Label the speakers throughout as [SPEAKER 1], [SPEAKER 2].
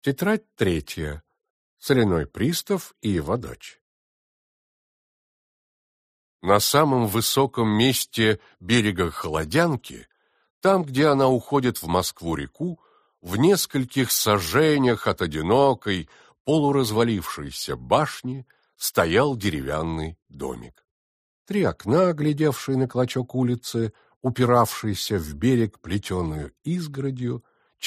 [SPEAKER 1] Тетрадь 3. Соляной пристав и его дочь. На самом высоком месте берега Холодянки, там, где она уходит в Москву-реку, в нескольких саженях от одинокой, полуразвалившейся башни, стоял деревянный домик. 3 окна, глядевшие на клочок улицы, упиравшийся в берег плетеную изгородью,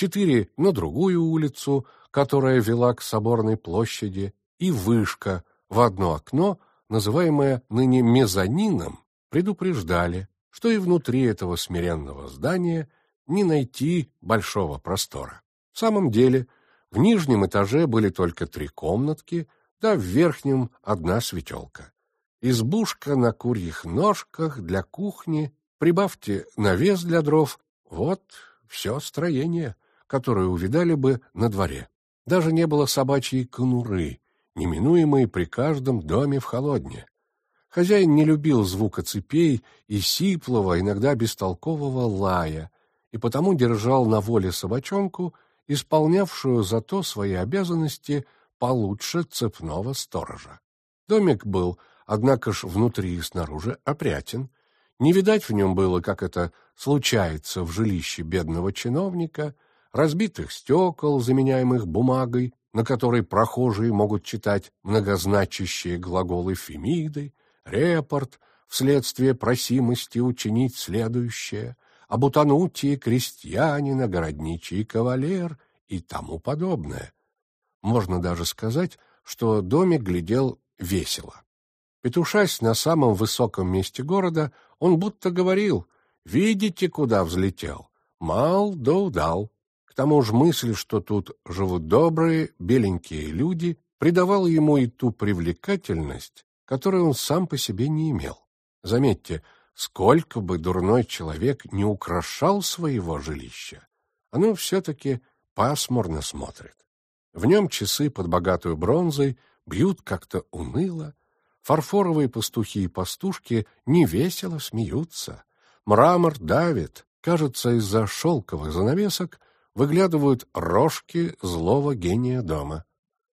[SPEAKER 1] 4 на другую улицу, которая вела к Соборной площади, и вышка в одно окно, называемое ныне мезонином, предупреждали, что и внутри этого смиренного здания не найти большого простора. В самом деле, в нижнем этаже были только 3 комнатки, да в верхнем 1 светелка. Избушка на курьих ножках для кухни, прибавьте навес для дров — вот все строение, которое увидали бы на дворе. Даже не было собачьей конуры, неминуемой при каждом доме в Холодне. Хозяин не любил звука цепей и сиплого, иногда бестолкового лая, и потому держал на воле собачонку, исполнявшую зато свои обязанности получше цепного сторожа. Домик был, однако ж, внутри и снаружи опрятен. Не видать в нем было, как это случается в жилище бедного чиновника, разбитых стекол, заменяемых бумагой, на которой прохожие могут читать многозначащие глаголы Фемиды, репорт вследствие просимости учинить следующее, об утонутии крестьянина, городничий кавалер и тому подобное. Можно даже сказать, что домик глядел весело. Петушась на самом высоком месте города, он будто говорил: «Видите, куда взлетел? Мал да удал». К тому же мысль, что тут живут добрые, беленькие люди, придавала ему и ту привлекательность, которую он сам по себе не имел. Заметьте, сколько бы дурной человек не украшал своего жилища, оно все-таки пасмурно смотрит. В нем часы под богатую бронзой бьют как-то уныло, фарфоровые пастухи и пастушки невесело смеются, мрамор давит, кажется, из-за шелковых занавесок выглядывают рожки злого гения дома.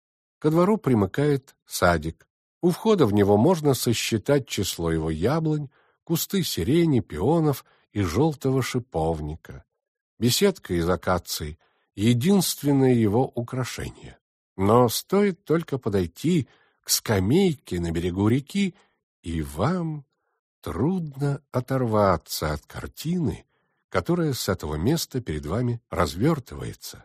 [SPEAKER 1] Ко двору примыкает садик. У входа в него можно сосчитать число его яблонь, кусты сирени, пионов и желтого шиповника. Беседка из акаций — единственное его украшение. Но стоит только подойти к скамейке на берегу реки, и вам трудно оторваться от картины, которая с этого места перед вами развертывается.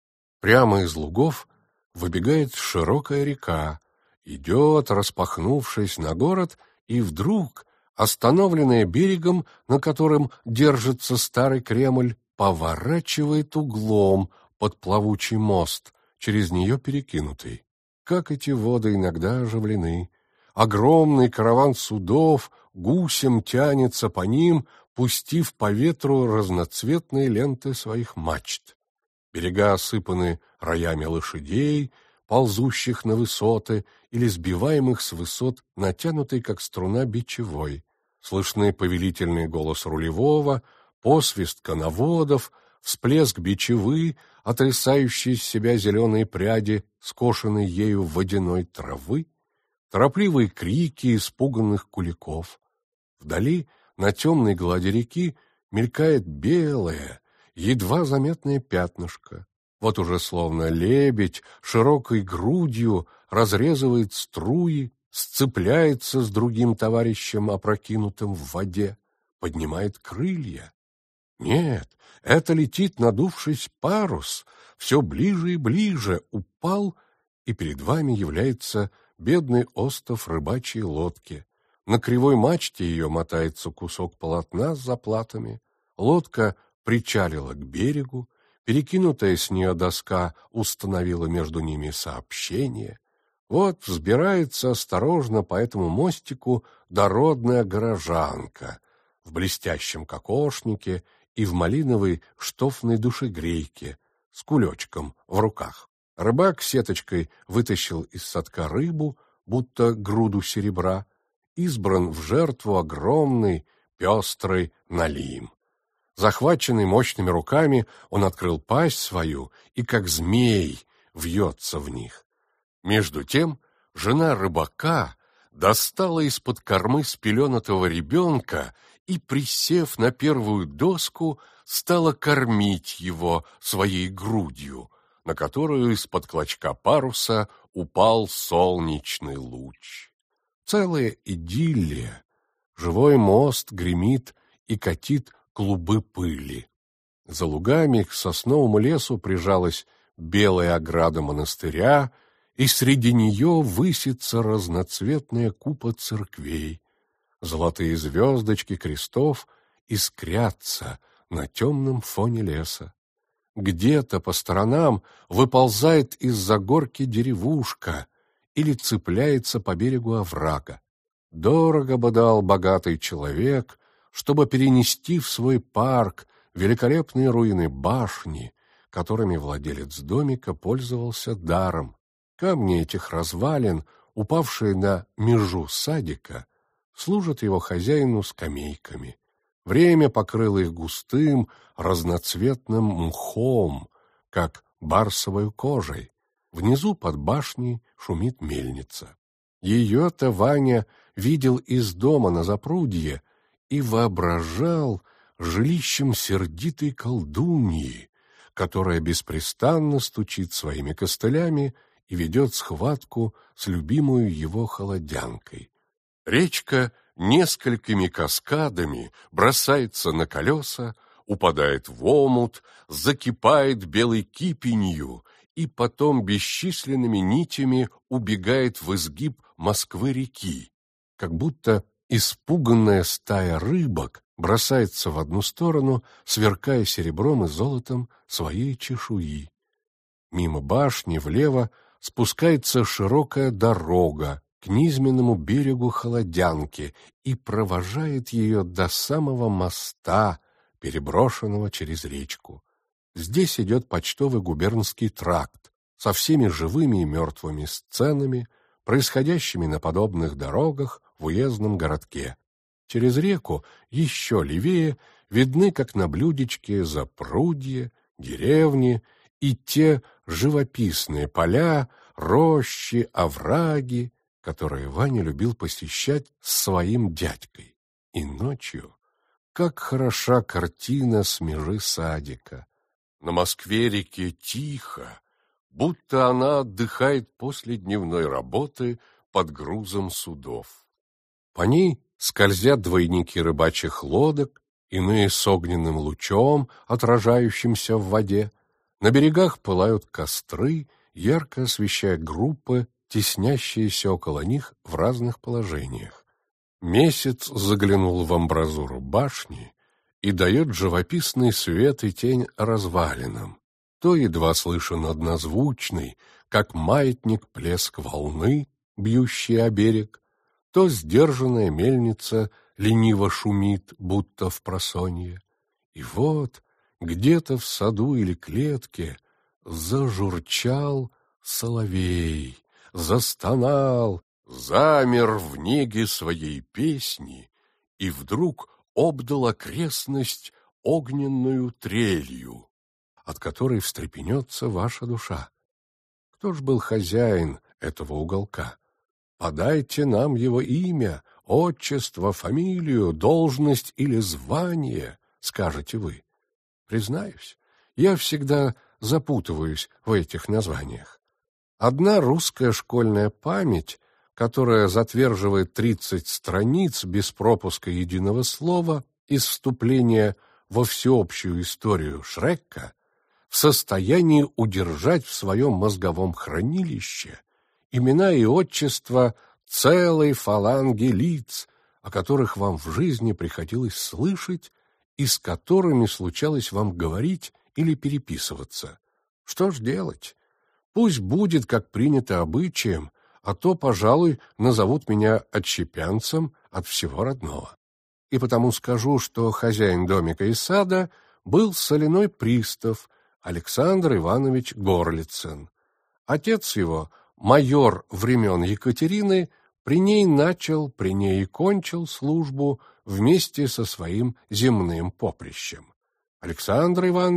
[SPEAKER 1] Прямо из лугов выбегает широкая река, идет, распахнувшись на город, и вдруг, остановленная берегом, на котором держится старый Кремль, поворачивает углом под плавучий мост, через нее перекинутый. Как эти воды иногда оживлены! Огромный караван судов гусем тянется по ним, пустив по ветру разноцветные ленты своих мачт. Берега осыпаны роями лошадей, ползущих на высоты или сбиваемых с высот натянутой, как струна, бичевой. Слышны повелительный голос рулевого, посвист коноводов, всплеск бичевы, отрясающие с себя зеленые пряди, скошенной ею водяной травы, торопливые крики испуганных куликов. Вдали, на темной глади реки, мелькает белое, едва заметное пятнышко. Вот уже словно лебедь широкой грудью разрезывает струи, сцепляется с другим товарищем, опрокинутым в воде, поднимает крылья. Нет, это летит, надувшись, парус, все ближе и ближе, упал, и перед вами является бедный остов рыбачьей лодки. На кривой мачте ее мотается кусок полотна с заплатами, лодка причалила к берегу, перекинутая с нее доска установила между ними сообщение. Вот взбирается осторожно по этому мостику дородная горожанка в блестящем кокошнике и в малиновой штофной душегрейке с кулечком в руках. Рыбак сеточкой вытащил из садка рыбу, будто груду серебра, избран в жертву огромный пестрый налим. Захваченный мощными руками, он открыл пасть свою и, как змей, вьется в них. Между тем жена рыбака достала из-под кормы спеленатого ребенка и, присев на первую доску, стала кормить его своей грудью, на которую из-под клочка паруса упал солнечный луч. Целая идиллия. Живой мост гремит и катит клубы пыли. За лугами к сосновому лесу прижалась белая ограда монастыря, и среди нее высится разноцветная купа церквей. Золотые звездочки крестов искрятся на темном фоне леса. Где-то по сторонам выползает из-за горки деревушка или цепляется по берегу оврага. Дорого бы дал богатый человек, чтобы перенести в свой парк великолепные руины башни, которыми владелец домика пользовался даром. Камни этих развалин, упавшие на межу садика, служат его хозяину скамейками. Время покрыло их густым, разноцветным мхом, как барсовой кожей. Внизу под башней шумит мельница. Ее-то Ваня видел из дома на запрудье и воображал жилищем сердитой колдуньи, которая беспрестанно стучит своими костылями и ведет схватку с любимую его холодянкой. Речка несколькими каскадами бросается на колеса, упадает в омут, закипает белой кипенью и потом бесчисленными нитями убегает в изгиб Москвы-реки, как будто испуганная стая рыбок бросается в одну сторону, сверкая серебром и золотом своей чешуи. Мимо башни влево спускается широкая дорога к низменному берегу Холодянки и провожает ее до самого моста, переброшенного через речку. Здесь идет почтовый губернский тракт со всеми живыми и мертвыми сценами, происходящими на подобных дорогах в уездном городке. Через реку еще левее видны, как на блюдечке, запрудье, деревни и те живописные поля, рощи, овраги, которые Ваня любил посещать с своим дядькой. И ночью, как хороша картина с межи садика. На Москве-реке тихо, будто она отдыхает после дневной работы под грузом судов. По ней скользят двойники рыбачьих лодок, иные с огненным лучом, отражающимся в воде. На берегах пылают костры, ярко освещая группы, теснящиеся около них в разных положениях. Месяц заглянул в амбразуру башни и дает живописный свет и тень развалинам. То едва слышен однозвучный, как маятник, плеск волны, бьющий о берег, то сдержанная мельница лениво шумит, будто впросонье. И вот где-то в саду или клетке зажурчал соловей, застонал, замер в неге своей песни и вдруг обдал окрестность огненную трелью, от которой встрепенется ваша душа. Кто ж был хозяин этого уголка? Подайте нам его имя, отчество, фамилию, должность или звание, скажете вы. Признаюсь, я всегда запутываюсь в этих названиях. Одна русская школьная память, которая затверживает 30 страниц без пропуска единого слова из вступления во всеобщую историю Шрека, в состоянии удержать в своем мозговом хранилище имена и отчества целой фаланги лиц, о которых вам в жизни приходилось слышать и с которыми случалось вам говорить или переписываться. Что ж делать? Пусть будет, как принято обычаем, а то, пожалуй, назовут меня отщепенцем от всего родного. И потому скажу, что хозяин домика и сада был соляной пристав Александр Иванович Горлицын. Отец его, майор времен Екатерины, при ней начал, при ней и кончил службу вместе со своим земным поприщем. Александр Иванович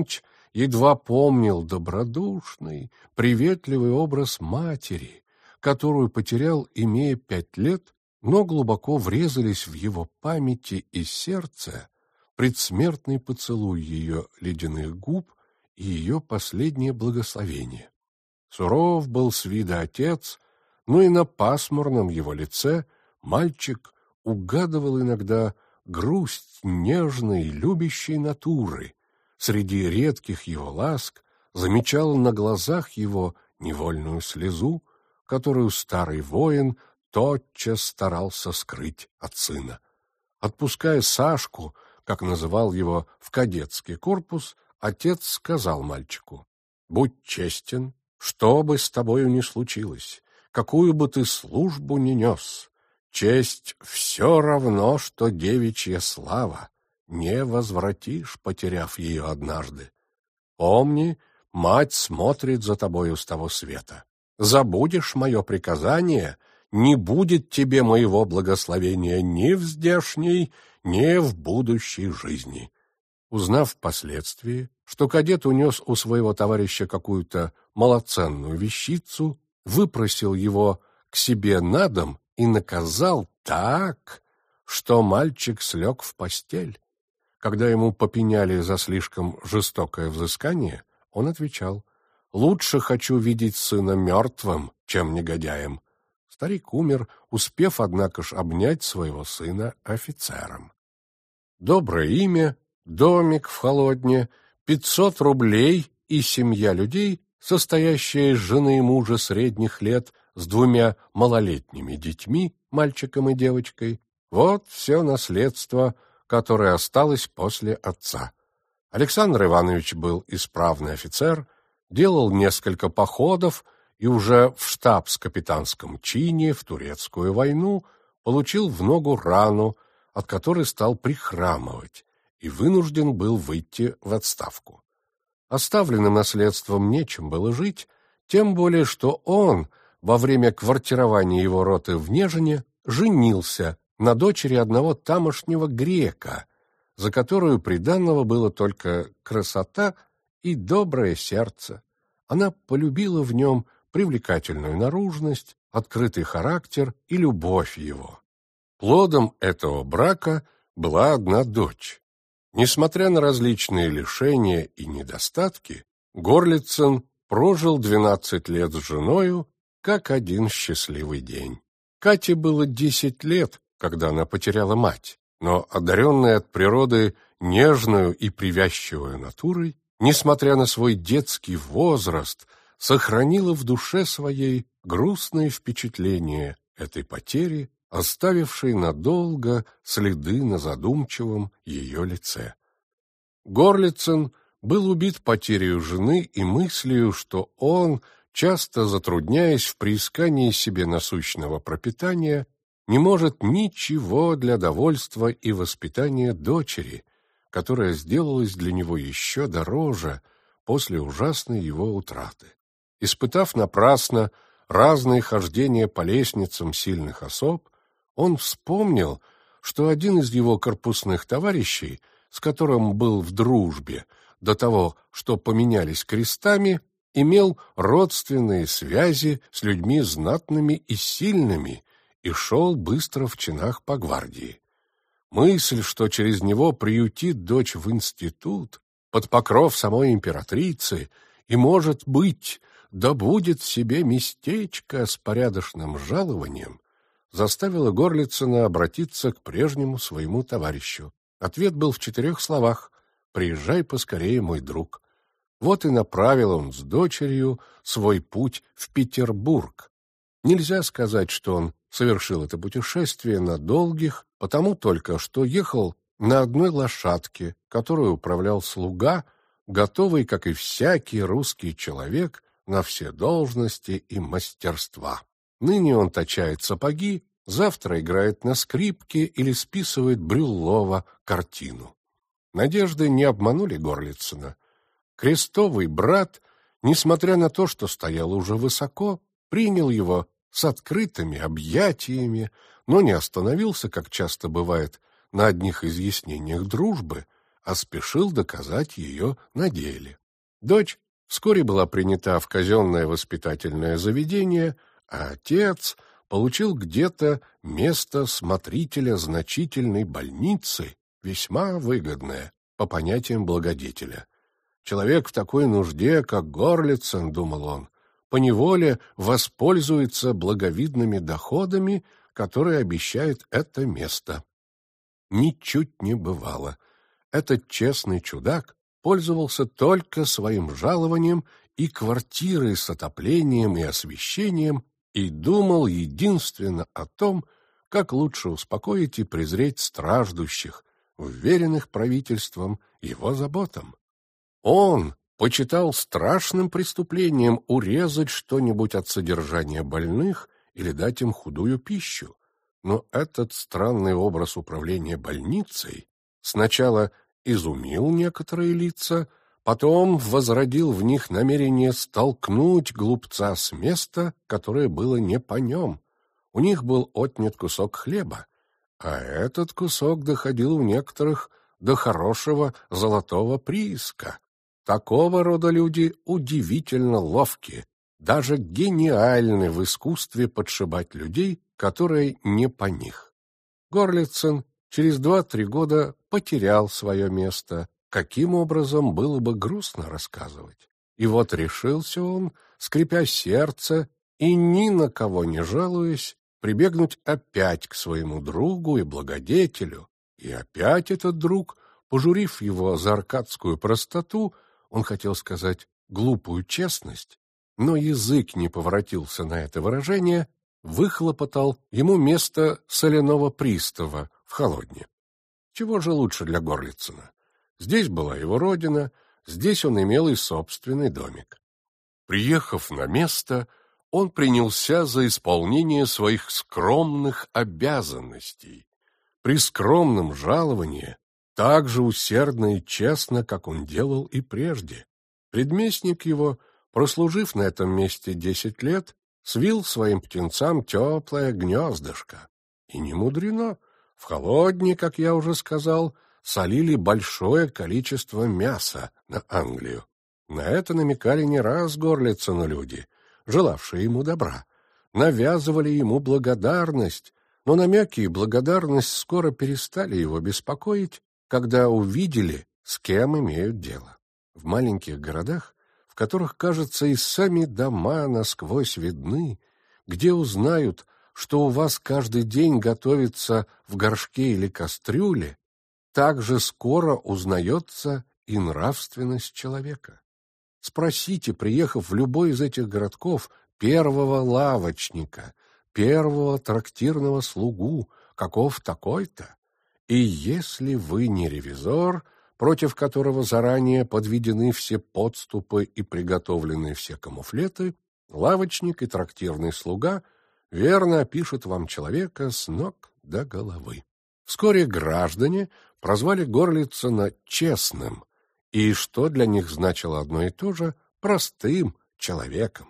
[SPEAKER 1] едва помнил добродушный, приветливый образ матери, которую потерял, имея 5 лет, но глубоко врезались в его памяти и сердце предсмертный поцелуй ее ледяных губ и ее последнее благословение. Суров был с вида отец, но и на пасмурном его лице мальчик угадывал иногда грусть нежной и любящей натуры. Среди редких его ласк замечал на глазах его невольную слезу, которую старый воин тотчас старался скрыть от сына. Отпуская Сашку, как называл его, в кадетский корпус, отец сказал мальчику: «Будь честен, что бы с тобою ни случилось, какую бы ты службу ни нес, честь все равно, что девичья слава, не возвратишь, потеряв ее однажды. Помни, мать смотрит за тобою с того света. Забудешь мое приказание, не будет тебе моего благословения ни в здешней, ни в будущей жизни». Узнав впоследствии, что кадет унес у своего товарища какую-то малоценную вещицу, выпросил его к себе на дом и наказал так, что мальчик слег в постель. Когда ему попеняли за слишком жестокое взыскание, он отвечал: «Лучше хочу видеть сына мертвым, чем негодяем». Старик умер, успев, однако ж, обнять своего сына офицером. Доброе имя, домик в Холодне, 500 рублей и семья людей, состоящая из жены и мужа средних лет с 2 малолетними детьми, мальчиком и девочкой, вот все наследство, которое осталось после отца. Александр Иванович был исправный офицер, делал несколько походов и уже в штабс-капитанском чине в Турецкую войну получил в ногу рану, от которой стал прихрамывать, и вынужден был выйти в отставку. Оставленным наследством нечем было жить, тем более что он во время квартирования его роты в Нежине женился на дочери одного тамошнего грека, за которую приданного было только красота и доброе сердце. Она полюбила в нем привлекательную наружность, открытый характер и любовь его. Плодом этого брака была одна дочь. Несмотря на различные лишения и недостатки, Горлицын прожил 12 лет с женою, как один счастливый день. Кате было 10 лет, когда она потеряла мать, но, одаренная от природы нежную и привязчивую натурой, несмотря на свой детский возраст, сохранила в душе своей грустные впечатления этой потери, оставившей надолго следы на задумчивом ее лице. Горлицын был убит потерей жены и мыслью, что он, часто затрудняясь в приискании себе насущного пропитания, не может ничего для довольства и воспитания дочери, которая сделалась для него еще дороже после ужасной его утраты. Испытав напрасно разные хождения по лестницам сильных особ, он вспомнил, что один из его корпусных товарищей, с которым был в дружбе до того, что поменялись крестами, имел родственные связи с людьми знатными и сильными и шел быстро в чинах по гвардии. Мысль, что через него приютит дочь в институт, под покров самой императрицы, и, может быть, добудет себе местечко с порядочным жалованием, заставила Горлицына обратиться к прежнему своему товарищу. Ответ был в 4 словах: «Приезжай поскорее, мой друг». Вот и направил он с дочерью свой путь в Петербург. Нельзя сказать, что он совершил это путешествие на долгих, потому только что ехал на одной лошадке, которую управлял слуга, готовый, как и всякий русский человек, на все должности и мастерства. Ныне он точает сапоги, завтра играет на скрипке или списывает Брюллова картину. Надежды не обманули Горлицына. Крестовый брат, несмотря на то, что стоял уже высоко, принял его с открытыми объятиями, но не остановился, как часто бывает, на одних изъяснениях дружбы, а спешил доказать ее на деле. Дочь вскоре была принята в казенное воспитательное заведение, а отец получил где-то место смотрителя значительной больницы, весьма выгодное, по понятиям благодетеля. Человек в такой нужде, как Горлицын, думал он, поневоле воспользуется благовидными доходами, которые обещает это место. Ничуть не бывало. Этот честный чудак пользовался только своим жалованием и квартирой с отоплением и освещением и думал единственно о том, как лучше успокоить и презреть страждущих, уверенных правительством его заботам. Он почитал страшным преступлением урезать что-нибудь от содержания больных или дать им худую пищу. Но этот странный образ управления больницей сначала изумил некоторые лица, потом возродил в них намерение столкнуть глупца с места, которое было не по нем. У них был отнят кусок хлеба, а этот кусок доходил у некоторых до хорошего золотого прииска. Такого рода люди удивительно ловки, даже гениальны в искусстве подшибать людей, которые не по них. Горлицын через 2-3 года потерял свое место. Каким образом, было бы грустно рассказывать. И вот решился он, скрипя сердце и ни на кого не жалуясь, прибегнуть опять к своему другу и благодетелю. И опять этот друг, пожурив его за аркадскую простоту, он хотел сказать глупую честность, но язык не поворотился на это выражение, выхлопотал ему место соляного пристава в Холодне. Чего же лучше для Горлицына? Здесь была его родина, здесь он имел и собственный домик. Приехав на место, он принялся за исполнение своих скромных обязанностей. При скромном жаловании так же усердно и честно, как он делал и прежде. Предместник его, прослужив на этом месте 10 лет, свил своим птенцам теплое гнездышко. И не мудрено. В Холодне, как я уже сказал, солили большое количество мяса на Англию. На это намекали не раз Горлицыну люди, желавшие ему добра. Навязывали ему благодарность, но намеки и благодарность скоро перестали его беспокоить, когда увидели, с кем имеют дело. В маленьких городах, в которых, кажется, и сами дома насквозь видны, где узнают, что у вас каждый день готовится в горшке или кастрюле, так же скоро узнается и нравственность человека. Спросите, приехав в любой из этих городков, первого лавочника, первого трактирного слугу, каков такой-то, и если вы не ревизор, против которого заранее подведены все подступы и приготовлены все камуфлеты, лавочник и трактирный слуга верно опишут вам человека с ног до головы. Вскоре граждане прозвали Горлицына честным, и что для них значило одно и то же — простым человеком.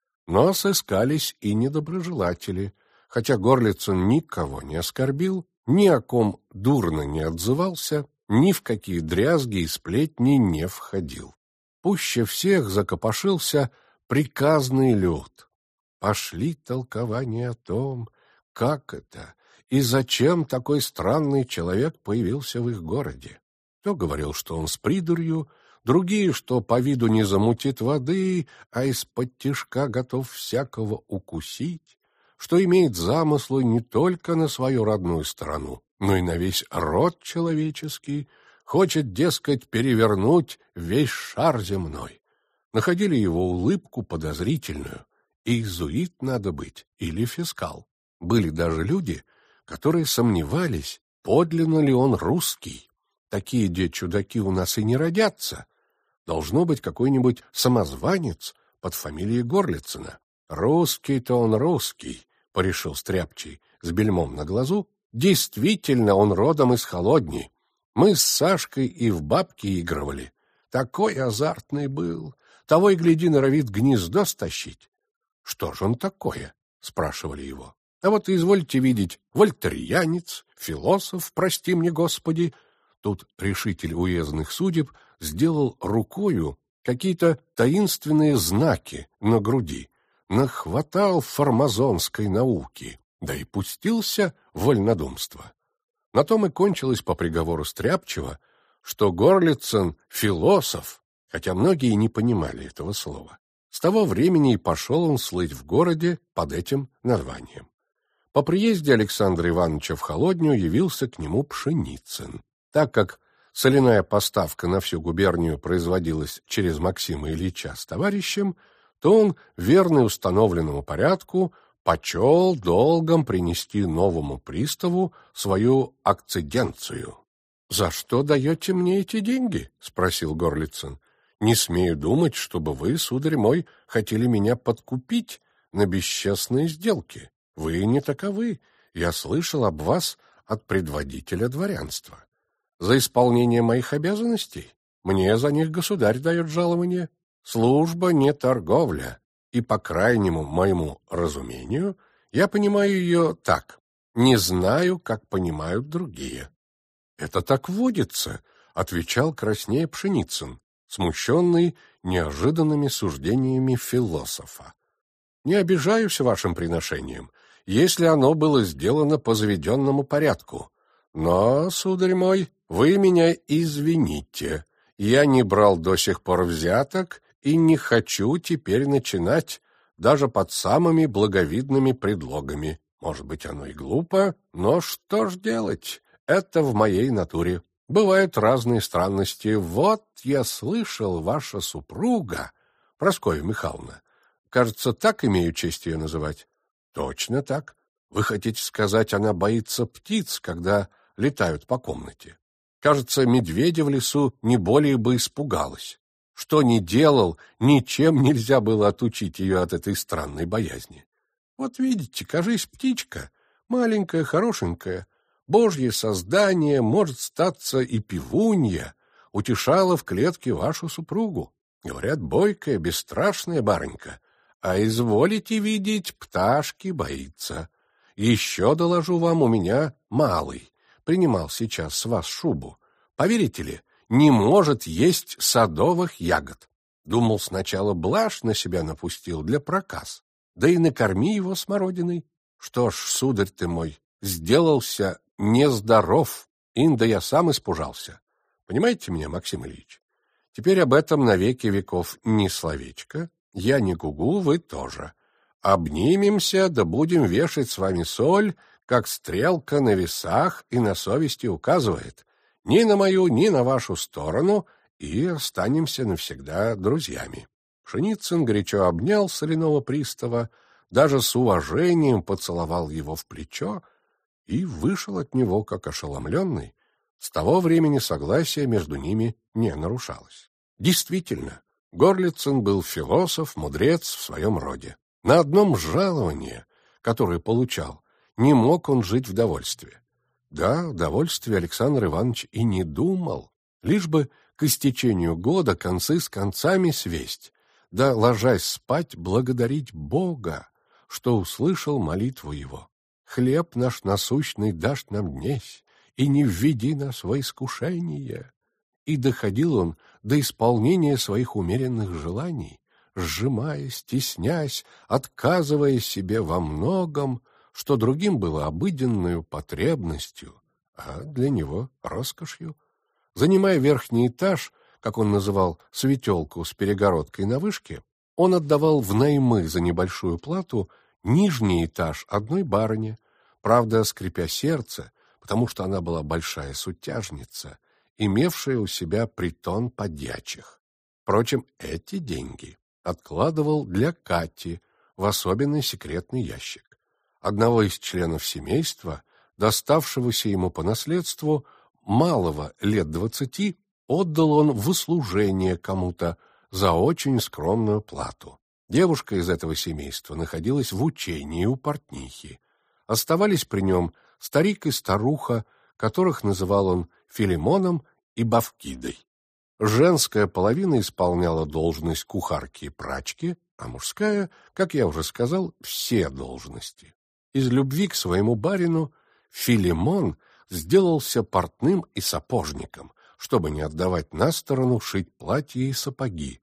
[SPEAKER 1] Но сыскались и недоброжелатели, хотя Горлицын никого не оскорбил, ни о ком дурно не отзывался, ни в какие дрязги и сплетни не входил. Пуще всех закопошился приказный люд. Пошли толкования о том, как это и зачем такой странный человек появился в их городе. Кто говорил, что он с придурью, другие, что по виду не замутит воды, а из-под-тишка готов всякого укусить, что имеет замыслы не только на свою родную сторону, но и на весь род человеческий, хочет, дескать, перевернуть весь шар земной. Находили его улыбку подозрительную. Иезуит надо быть или фискал. Были даже люди, которые сомневались, подлинно ли он русский. Такие чудаки у нас и не родятся. Должно быть какой-нибудь самозванец под фамилией Горлицына. Русский-то он русский, — порешил Стряпчий с бельмом на глазу. Действительно, он родом из Холодни. Мы с Сашкой и в бабки игрывали. Такой азартный был. Того и гляди, норовит гнездо стащить. — Что ж он такое? — спрашивали его. — А вот извольте видеть, вольтерьянец, философ, прости мне, Господи. Тут решитель уездных судеб сделал рукою какие-то таинственные знаки на груди, нахватал фармазонской науки, да и пустился в вольнодумство. На том и кончилось по приговору Стряпчего, что Горлицын — философ, хотя многие не понимали этого слова. С того времени и пошел он слыть в городе под этим названием. По приезде Александра Ивановича в Холодню явился к нему Пшеницын. Так как соляная поставка на всю губернию производилась через Максима Ильича с товарищем, то он, верный установленному порядку, почел долгом принести новому приставу свою акциденцию. «За что даете мне эти деньги?» — спросил Горлицын. «Не смею думать, чтобы вы, сударь мой, хотели меня подкупить на бесчестные сделки. Вы не таковы. Я слышал об вас от предводителя дворянства. За исполнение моих обязанностей мне за них государь дает жалование. Служба не торговля, и, по крайнему моему разумению, я понимаю ее так. Не знаю, как понимают другие». «Это так водится», — отвечал краснея Пшеницын, смущенный неожиданными суждениями философа. «Не обижаюсь вашим приношением, если оно было сделано по заведенному порядку. Но, сударь мой, вы меня извините. Я не брал до сих пор взяток и не хочу теперь начинать, даже под самыми благовидными предлогами. Может быть, оно и глупо, но что ж делать? Это в моей натуре. Бывают разные странности. Вот я слышал, ваша супруга, Прасковья Михайловна, кажется, так имею честь ее называть?» «Точно так. Вы хотите сказать, она боится птиц, когда летают по комнате? Кажется, медведя в лесу не более бы испугалась. Что ни делал, ничем нельзя было отучить ее от этой странной боязни. Вот видите, кажись, птичка, маленькая, хорошенькая, божье создание, может статься и пивунья, утешала в клетке вашу супругу. Говорят, бойкая, бесстрашная барынька, а изволите видеть, пташки боится. Еще, доложу вам, у меня малый, принимал сейчас с вас шубу. Поверите ли, не может есть садовых ягод. Думал, сначала блажь на себя напустил для проказ, да и накорми его смородиной. Что ж, сударь ты мой, сделался нездоров, инда я сам испужался. Понимаете меня, Максим Ильич? Теперь об этом навеки веков ни словечко, я не гугу, вы тоже. Обнимемся, да будем вешать с вами соль, как стрелка на весах и на совести указывает, ни на мою, ни на вашу сторону, и останемся навсегда друзьями». Пшеницын горячо обнял соляного пристава, даже с уважением поцеловал его в плечо и вышел от него, как ошеломленный. С того времени согласие между ними не нарушалось. Действительно, Горлицын был философ, мудрец в своем роде. На одном жаловании, которое получал, не мог он жить в довольстве. Да, в довольстве Александр Иванович и не думал, лишь бы к истечению года концы с концами свесть, да, ложась спать, благодарить Бога, что услышал молитву его. «Хлеб наш насущный дашь нам днесь, и не введи нас во искушение». И доходил он до исполнения своих умеренных желаний, сжимаясь, стеснясь, отказывая себе во многом, что другим было обыденную потребностью, а для него роскошью. Занимая верхний этаж, как он называл светелку с перегородкой на вышке, он отдавал внаймы за небольшую плату нижний этаж одной барыне, правда, скрипя сердце, потому что она была большая сутяжница, имевшая у себя притон подьячих. Впрочем, эти деньги откладывал для Кати в особенный секретный ящик. Одного из членов семейства, доставшегося ему по наследству, малого лет 20, отдал он в услужение кому-то за очень скромную плату. Девушка из этого семейства находилась в учении у портнихи. Оставались при нем старик и старуха, которых называл он Филимоном и Бавкидой. Женская половина исполняла должность кухарки и прачки, а мужская, как я уже сказал, все должности. Из любви к своему барину Филимон сделался портным и сапожником, чтобы не отдавать на сторону шить платья и сапоги,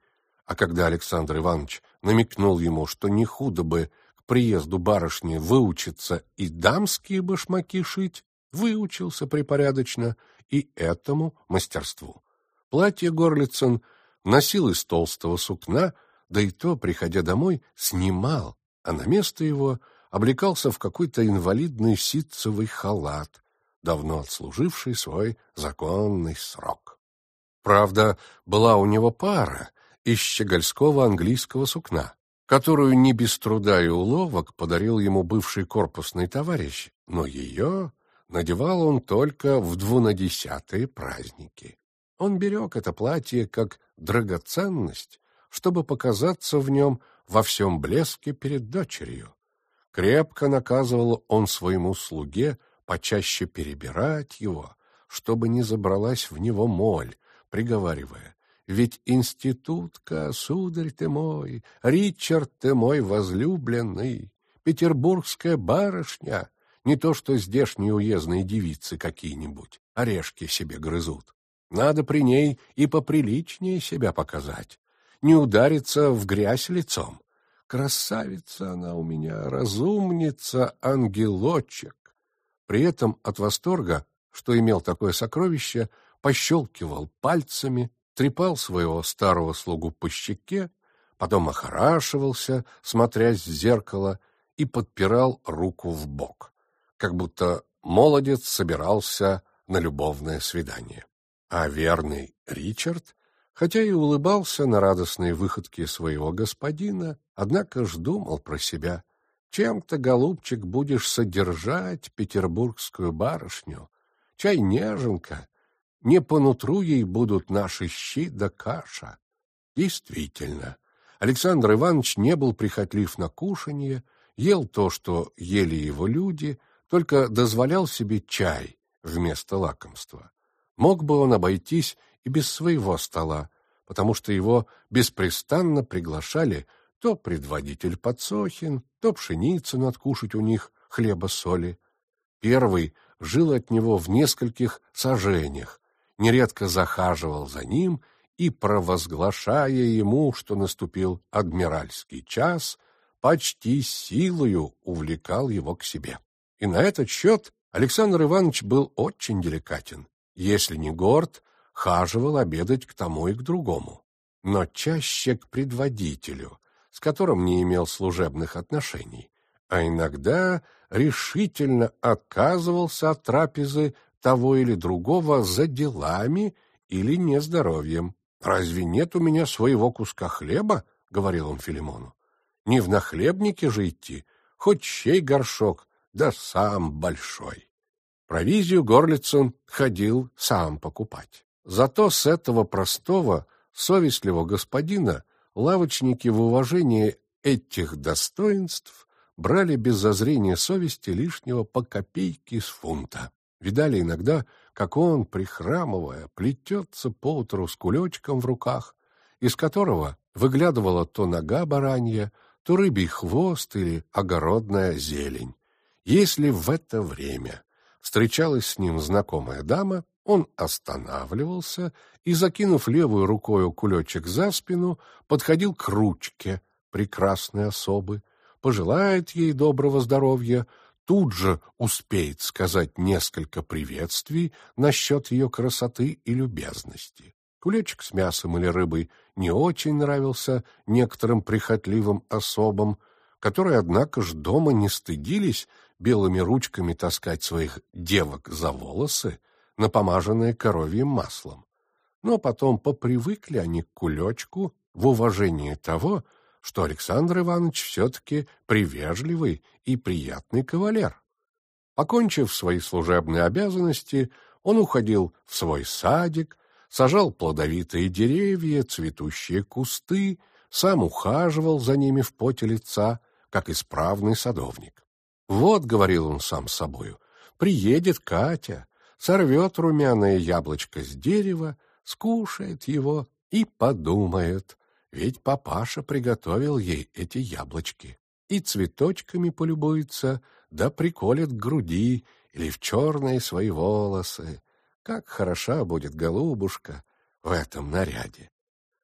[SPEAKER 1] А когда Александр Иванович намекнул ему, что не худо бы к приезду барышни выучиться и дамские башмаки шить, выучился припорядочно и этому мастерству. Платье Горлицын носил из толстого сукна, да и то, приходя домой, снимал, а на место его облекался в какой-то инвалидный ситцевый халат, давно отслуживший свой законный срок. Правда, была у него пара из щегольского английского сукна, которую не без труда и уловок подарил ему бывший корпусный товарищ, но ее надевал он только в 12-е праздники. Он берег это платье как драгоценность, чтобы показаться в нем во всем блеске перед дочерью. Крепко наказывал он своему слуге почаще перебирать его, чтобы не забралась в него моль, приговаривая: «Ведь институтка, сударь ты мой, Ричард ты мой возлюбленный, петербургская барышня, не то что здешние уездные девицы какие-нибудь, орешки себе грызут. Надо при ней и поприличнее себя показать, не удариться в грязь лицом. Красавица она у меня, разумница, ангелочек». При этом от восторга, что имел такое сокровище, пощелкивал пальцами, трепал своего старого слугу по щеке, потом охорашивался, смотрясь в зеркало, и подпирал руку в бок, как будто молодец собирался на любовное свидание. А верный Ричард, хотя и улыбался на радостные выходки своего господина, однако ж думал про себя: чем-то, голубчик, будешь содержать петербургскую барышню, чай неженка, не по нутру ей будут наши щи да каша. Действительно, Александр Иванович не был прихотлив на кушанье, ел то, что ели его люди, только дозволял себе чай вместо лакомства. Мог бы он обойтись и без своего стола, потому что его беспрестанно приглашали то предводитель Подсохин, то Пшеницын откушать у них хлеба-соли. Первый жил от него в нескольких саженях, нередко захаживал за ним и, провозглашая ему, что наступил адмиральский час, почти силою увлекал его к себе. И на этот счет Александр Иванович был очень деликатен. Если не горд, хаживал обедать к тому и к другому, но чаще к предводителю, с которым не имел служебных отношений, а иногда решительно отказывался от трапезы того или другого за делами или нездоровьем. «Разве нет у меня своего куска хлеба?» — говорил он Филимону. «Не в нахлебнике же идти, хоть чей горшок, да сам большой». Провизию Горлицын ходил сам покупать. Зато с этого простого, совестливого господина лавочники в уважении этих достоинств брали без зазрения совести лишнего по копейке с фунта. Видали иногда, как он, прихрамывая, плетется поутру с кулечком в руках, из которого выглядывала то нога баранья, то рыбий хвост или огородная зелень. Если в это время встречалась с ним знакомая дама, он останавливался и, закинув левую рукою кулечек за спину, подходил к ручке прекрасной особы, пожелает ей доброго здоровья, тут же успеет сказать несколько приветствий насчет ее красоты и любезности. Кулечек с мясом или рыбой не очень нравился некоторым прихотливым особам, которые, однако ж, дома не стыдились белыми ручками таскать своих девок за волосы, напомаженные коровьим маслом. Но потом попривыкли они к кулечку в уважении того, что Александр Иванович все-таки привежливый и приятный кавалер. Окончив свои служебные обязанности, он уходил в свой садик, сажал плодовитые деревья, цветущие кусты, сам ухаживал за ними в поте лица, как исправный садовник. «Вот, — говорил он сам с собою, — приедет Катя, сорвет румяное яблочко с дерева, скушает его и подумает, ведь папаша приготовил ей эти яблочки, и цветочками полюбуется, да приколет к груди или в черные свои волосы. Как хороша будет голубушка в этом наряде!»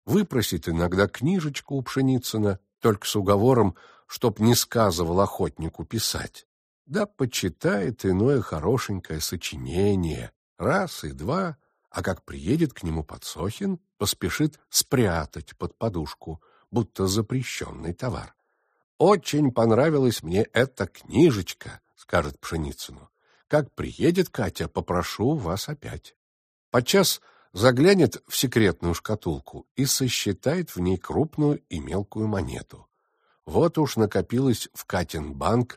[SPEAKER 1] выпросит иногда книжечку у Пшеницына, только с уговором, чтоб не сказывал охотнику писать. Да почитает иное хорошенькое сочинение, раз и два, а как приедет к нему Подсохин, поспешит спрятать под подушку, будто запрещенный товар. «Очень понравилась мне эта книжечка», — скажет Пшеницыну. «Как приедет Катя, попрошу вас опять». Подчас заглянет в секретную шкатулку и сосчитает в ней крупную и мелкую монету. Вот уж накопилось в Катин банк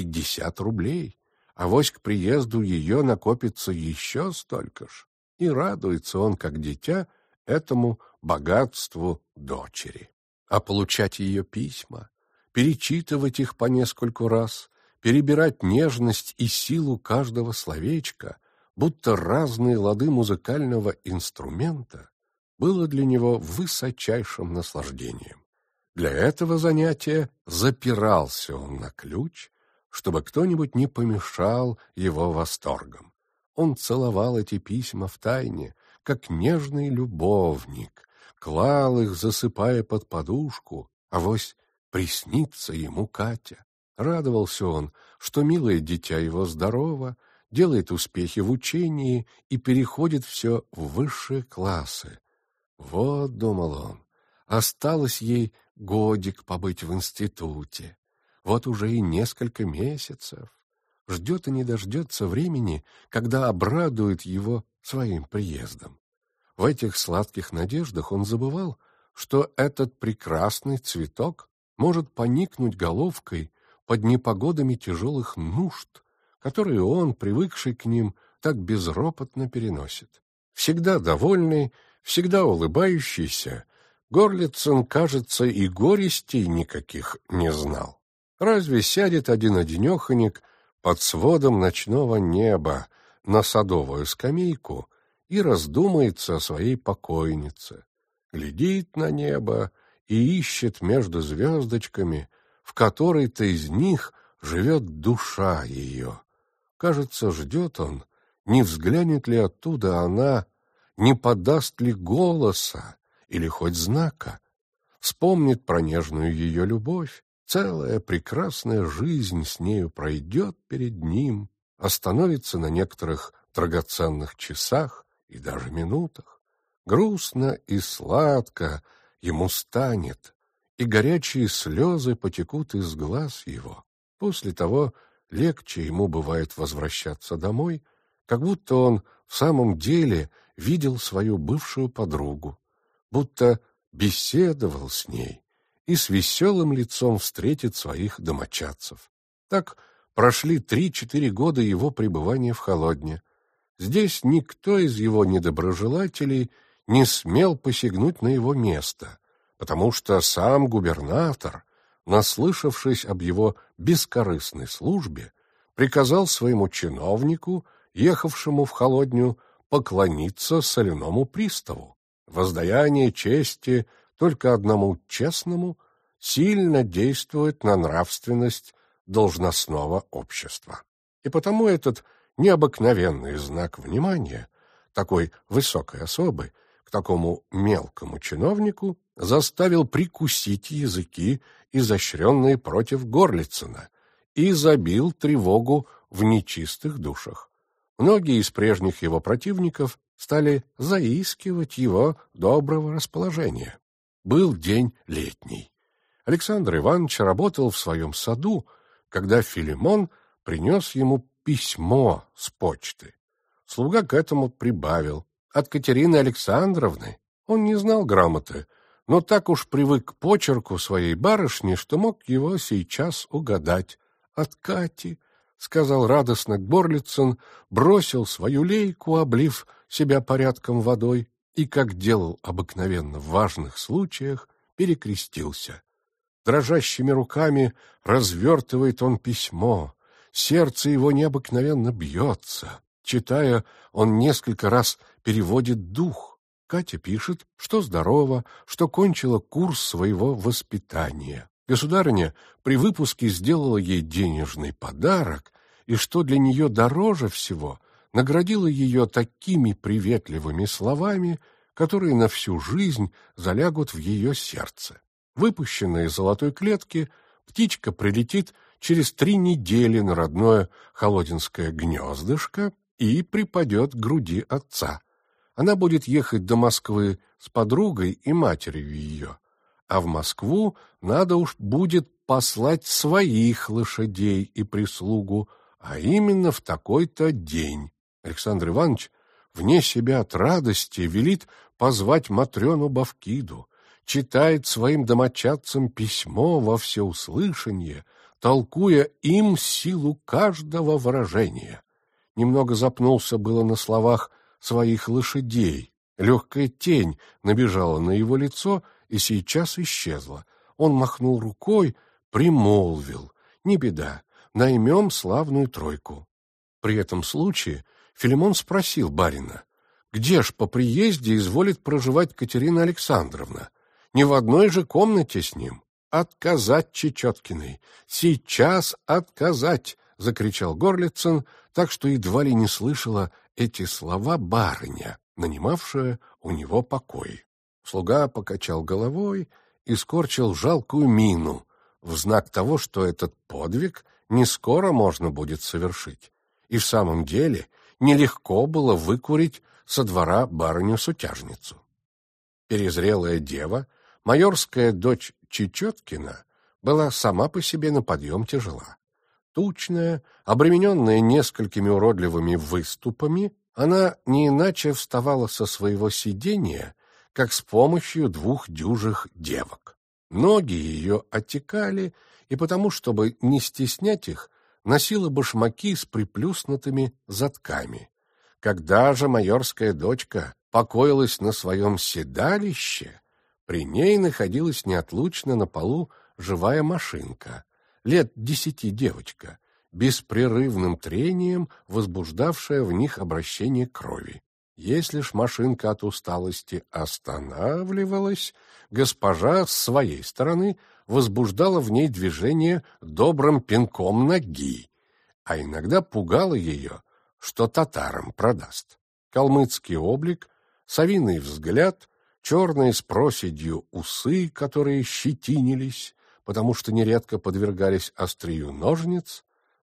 [SPEAKER 1] 50 рублей, а вось к приезду ее накопится еще столько ж. И радуется он, как дитя, этому богатству дочери. А получать ее письма, перечитывать их по нескольку раз, перебирать нежность и силу каждого словечка, будто разные лады музыкального инструмента, было для него высочайшим наслаждением. Для этого занятия запирался он на ключ, чтобы кто-нибудь не помешал его восторгам. Он целовал эти письма втайне, как нежный любовник, клал их, засыпая под подушку, авось приснится ему Катя. Радовался он, что милое дитя его здорово, делает успехи в учении и переходит все в высшие классы. Вот, думал он, осталось ей годик побыть в институте. Вот уже и несколько месяцев. Ждет и не дождется времени, когда обрадует его своим приездом. В этих сладких надеждах он забывал, что этот прекрасный цветок может поникнуть головкой под непогодами тяжелых нужд, которые он, привыкший к ним, так безропотно переносит. Всегда довольный, всегда улыбающийся, Горлицын, кажется, и горестей никаких не знал. Разве сядет один-одинеханик под сводом ночного неба на садовую скамейку и раздумается о своей покойнице, глядит на небо и ищет между звездочками, в которой-то из них живет душа ее. Кажется, ждет он, не взглянет ли оттуда она, не подаст ли голоса или хоть знака, вспомнит про нежную ее любовь, целая прекрасная жизнь с нею пройдет перед ним, остановится на некоторых драгоценных часах и даже минутах. Грустно и сладко ему станет, и горячие слезы потекут из глаз его. После того легче ему бывает возвращаться домой, как будто он в самом деле видел свою бывшую подругу, будто беседовал с ней и с веселым лицом встретит своих домочадцев. Так прошли 3-4 года его пребывания в Холодне. Здесь никто из его недоброжелателей не смел посягнуть на его место, потому что сам губернатор, наслышавшись об его бескорыстной службе, приказал своему чиновнику, ехавшему в Холодню, поклониться соляному приставу. Воздаяние чести только одному честному сильно действует на нравственность должностного общества. И потому этот необыкновенный знак внимания такой высокой особы к такому мелкому чиновнику заставил прикусить языки, изощренные против Горлицына, и забил тревогу в нечистых душах. Многие из прежних его противников стали заискивать его доброго расположения. Был день летний. Александр Иванович работал в своем саду, когда Филимон принес ему письмо с почты. Слуга к этому прибавил: от Катерины Александровны. Он не знал грамоты, но так уж привык к почерку своей барышни, что мог его сейчас угадать. От Кати, — сказал радостно Горлицын, бросил свою лейку, облив себя порядком водой, и, как делал обыкновенно в важных случаях, перекрестился. Дрожащими руками развертывает он письмо, сердце его необыкновенно бьется. Читая, он несколько раз переводит дух. Катя пишет, что здорова, что кончила курс своего воспитания. Государыня при выпуске сделала ей денежный подарок, и, что для нее дороже всего, наградила ее такими приветливыми словами, которые на всю жизнь залягут в ее сердце. Выпущенная из золотой клетки, птичка прилетит через 3 недели на родное холодинское гнездышко и припадет к груди отца. Она будет ехать до Москвы с подругой и матерью ее, а в Москву надо уж будет послать своих лошадей и прислугу, а именно в такой-то день. Александр Иванович вне себя от радости велит позвать Матрёну Бавкиду, читает своим домочадцам письмо во всеуслышание, толкуя им силу каждого выражения. Немного запнулся было на словах своих лошадей. Легкая тень набежала на его лицо и сейчас исчезла. Он махнул рукой, примолвил: «Не беда, наймем славную тройку». При этом случае Филимон спросил барина: «Где ж по приезде изволит проживать Катерина Александровна? Не в одной же комнате с ним?» «Отказать Чечеткиной! Сейчас отказать!» — закричал Горлицын, так что едва ли не слышала эти слова барыня, нанимавшая у него покой. Слуга покачал головой и скорчил жалкую мину в знак того, что этот подвиг не скоро можно будет совершить. И в самом деле нелегко было выкурить со двора барыню-сутяжницу. Перезрелая дева, майорская дочь Чечеткина, была сама по себе на подъем тяжела. Тучная, обремененная несколькими уродливыми выступами, она не иначе вставала со своего сидения, как с помощью 2 дюжих девок. Ноги ее отекали, и потому, чтобы не стеснять их, носила башмаки с приплюснутыми задками. Когда же майорская дочка покоилась на своем седалище, при ней находилась неотлучно на полу живая машинка, лет 10 девочка, беспрерывным трением возбуждавшая в них обращение крови. Если ж машинка от усталости останавливалась, госпожа с своей стороны возбуждала в ней движение добрым пинком ноги, а иногда пугала ее, что татарам продаст. Калмыцкий облик, совиный взгляд, черные с проседью усы, которые щетинились, потому что нередко подвергались острию ножниц,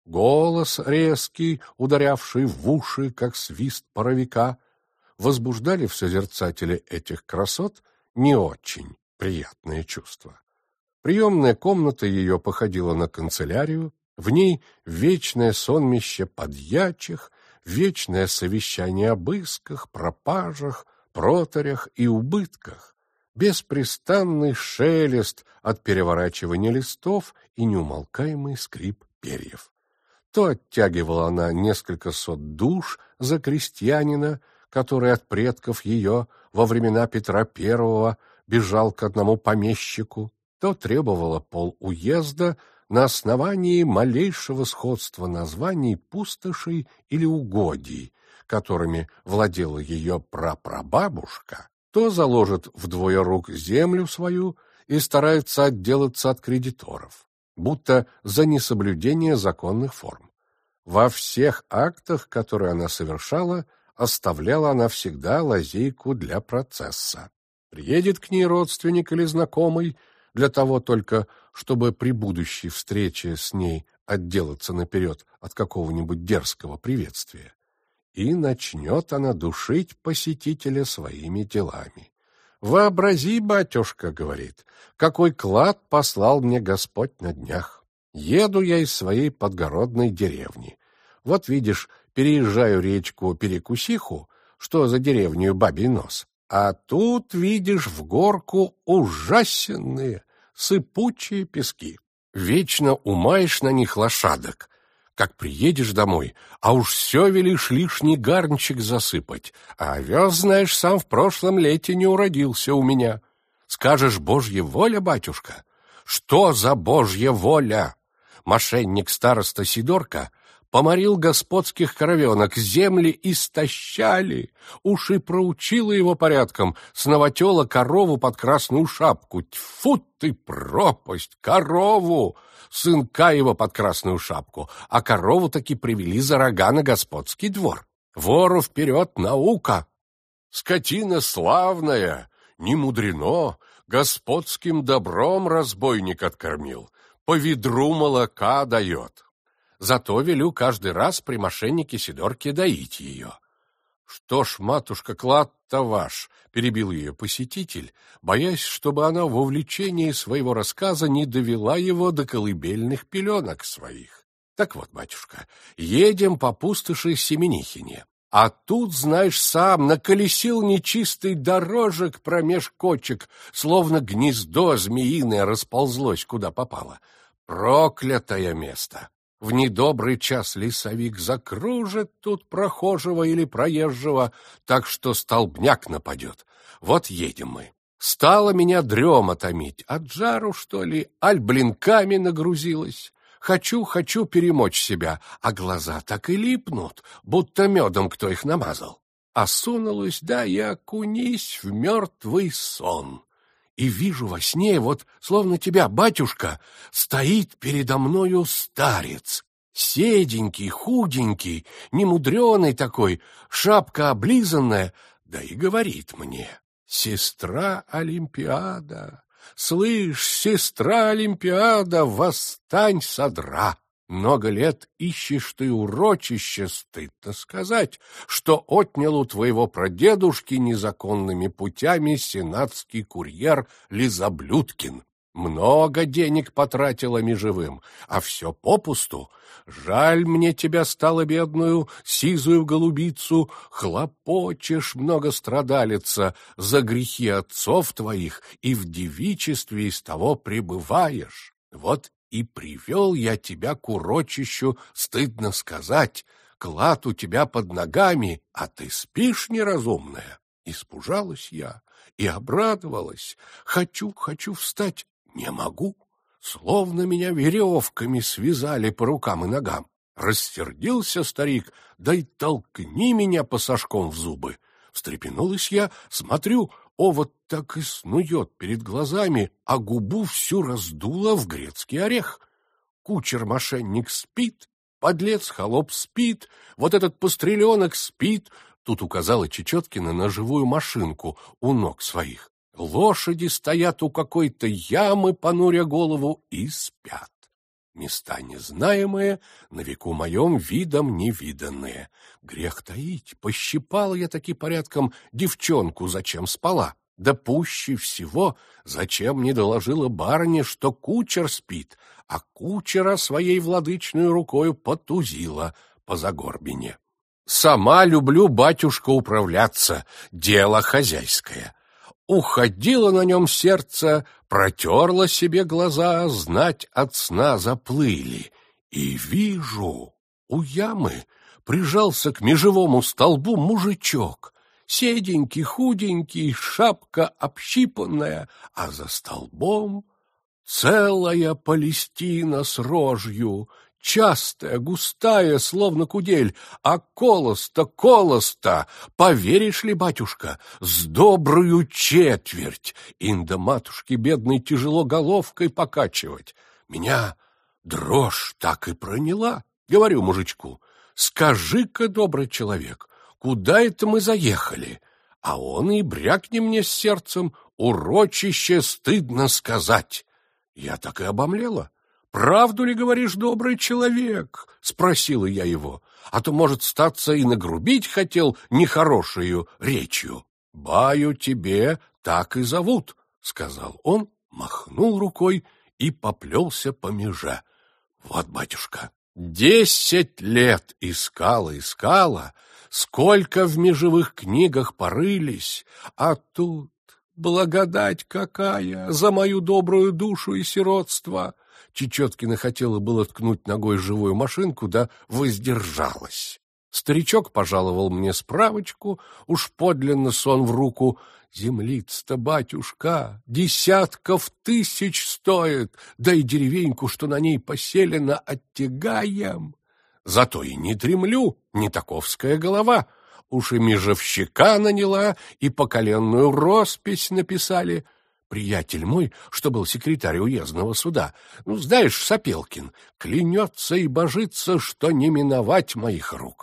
[SPEAKER 1] голос резкий, ударявший в уши, как свист паровика, возбуждали в созерцателе этих красот не очень приятное чувство. Приемная комната ее походила на канцелярию, в ней вечное сонмище подьячих, вечное совещание об исках, пропажах, протарях и убытках, беспрестанный шелест от переворачивания листов и неумолкаемый скрип перьев. То оттягивала она несколько сот душ за крестьянина, который от предков ее во времена Петра I бежал к одному помещику, то требовала полуезда на основании малейшего сходства названий пустошей или угодий, которыми владела ее прапрабабушка, то заложит вдвое рук землю свою и старается отделаться от кредиторов, будто за несоблюдение законных форм. Во всех актах, которые она совершала, оставляла она всегда лазейку для процесса. Приедет к ней родственник или знакомый, для того только, чтобы при будущей встрече с ней отделаться наперед от какого-нибудь дерзкого приветствия. И начнет она душить посетителя своими делами. «Вообрази, батюшка, — говорит, — какой клад послал мне Господь на днях. Еду я из своей подгородной деревни. Вот видишь, переезжаю речку Перекусиху, что за деревню Бабий Нос, а тут, видишь, в горку ужасенные сыпучие пески. Вечно умаешь на них лошадок. Как приедешь домой, а уж все велишь лишний гарнчик засыпать, а овес, знаешь, сам в прошлом лете не уродился у меня. Скажешь: Божья воля, батюшка? Что за Божья воля? Мошенник староста Сидорка поморил господских коровенок, земли истощали, уж и проучила его порядком, сновотела корову под красную шапку. Тьфу ты, пропасть, корову! Сынка его под красную шапку, а корову таки привели за рога на господский двор. Вору вперед, наука! Скотина славная, не мудрено, господским добром разбойник откормил, по ведру молока дает. Зато велю каждый раз при мошеннике Сидорке доить ее». «Что ж, матушка, клад-то ваш», — перебил ее посетитель, боясь, чтобы она в увлечении своего рассказа не довела его до колыбельных пеленок своих. «Так вот, батюшка, едем по пустоши Семенихине, а тут, знаешь сам, наколесил нечистый дорожек промеж кочек, словно гнездо змеиное расползлось, куда попало. Проклятое место! В недобрый час лесовик закружит тут прохожего или проезжего, так что столбняк нападет. Вот едем мы. Стало меня дрема томить, от жару, что ли, аль блинками нагрузилась. Хочу перемочь себя, а глаза так и липнут, будто медом кто их намазал. Осунулась, да и окунись в мертвый сон. И вижу во сне, вот словно тебя, батюшка, стоит передо мною старец, седенький, худенький, немудреный такой, шапка облизанная, да и говорит мне: «Сестра Олимпиада, слышь, сестра Олимпиада, восстань со дра! Много лет ищешь ты урочище, стыдно сказать, что отнял у твоего прадедушки незаконными путями сенатский курьер Лизоблюдкин. Много денег потратила межевым, а все попусту. Жаль мне тебя стало, бедную, сизую голубицу, хлопочешь, многострадалица, за грехи отцов твоих и в девичестве из того пребываешь. Вот и привел я тебя к урочищу, стыдно сказать, клад у тебя под ногами, а ты спишь, неразумная». Испужалась я и обрадовалась. Хочу встать, не могу. Словно меня веревками связали по рукам и ногам. Рассердился старик, да и толкни меня пасашком в зубы. Встрепенулась я, смотрю, овод так и снует перед глазами, а губу всю раздуло в грецкий орех. Кучер-мошенник спит, подлец-холоп спит, вот этот постреленок спит. Тут указала Чечеткина на живую машинку у ног своих. Лошади стоят у какой-то ямы, понуря голову, и спят. Места незнаемые, на веку моем видом невиданные. Грех таить, пощипала я таки порядком девчонку, зачем спала. Да пуще всего, зачем не доложила барыне, что кучер спит, а кучера своей владычной рукою потузила по загорбине. Сама люблю, батюшка, управляться, дело хозяйское. Уходило на нем сердце, протерла себе глаза, знать от сна заплыли. И вижу, у ямы прижался к межевому столбу мужичок, седенький, худенький, шапка общипанная, а за столбом целая Палестина с рожью, частая, густая, словно кудель, а колос-то, поверишь ли, батюшка, с добрую четверть, инда матушке бедной тяжело головкой покачивать. Меня дрожь так и проняла. Говорю мужичку: «Скажи-ка, добрый человек, куда это мы заехали?» А он и брякни мне с сердцем: «Урочище, стыдно сказать». Я так и обомлела. «Правду ли говоришь, добрый человек?» — спросила я его. «А то, может, статься, и нагрубить хотел нехорошею речью». «Баю, тебе так и зовут», — сказал он, махнул рукой и поплелся по меже. Вот, батюшка, 10 лет искала, сколько в межевых книгах порылись, а тут благодать какая за мою добрую душу и сиротство!» Чечеткина хотела было ткнуть ногой живую машинку, да воздержалась. Старичок пожаловал мне справочку, уж подлинно сон в руку. «Землица-то, батюшка, десятков тысяч стоит, да и деревеньку, что на ней поселено, оттягаем. Зато и не дремлю, не таковская голова. Уж и межевщика наняла, и поколенную роспись написали». Приятель мой, что был секретарь уездного суда, знаешь, Сапелкин, клянется и божится, что не миновать моих рук.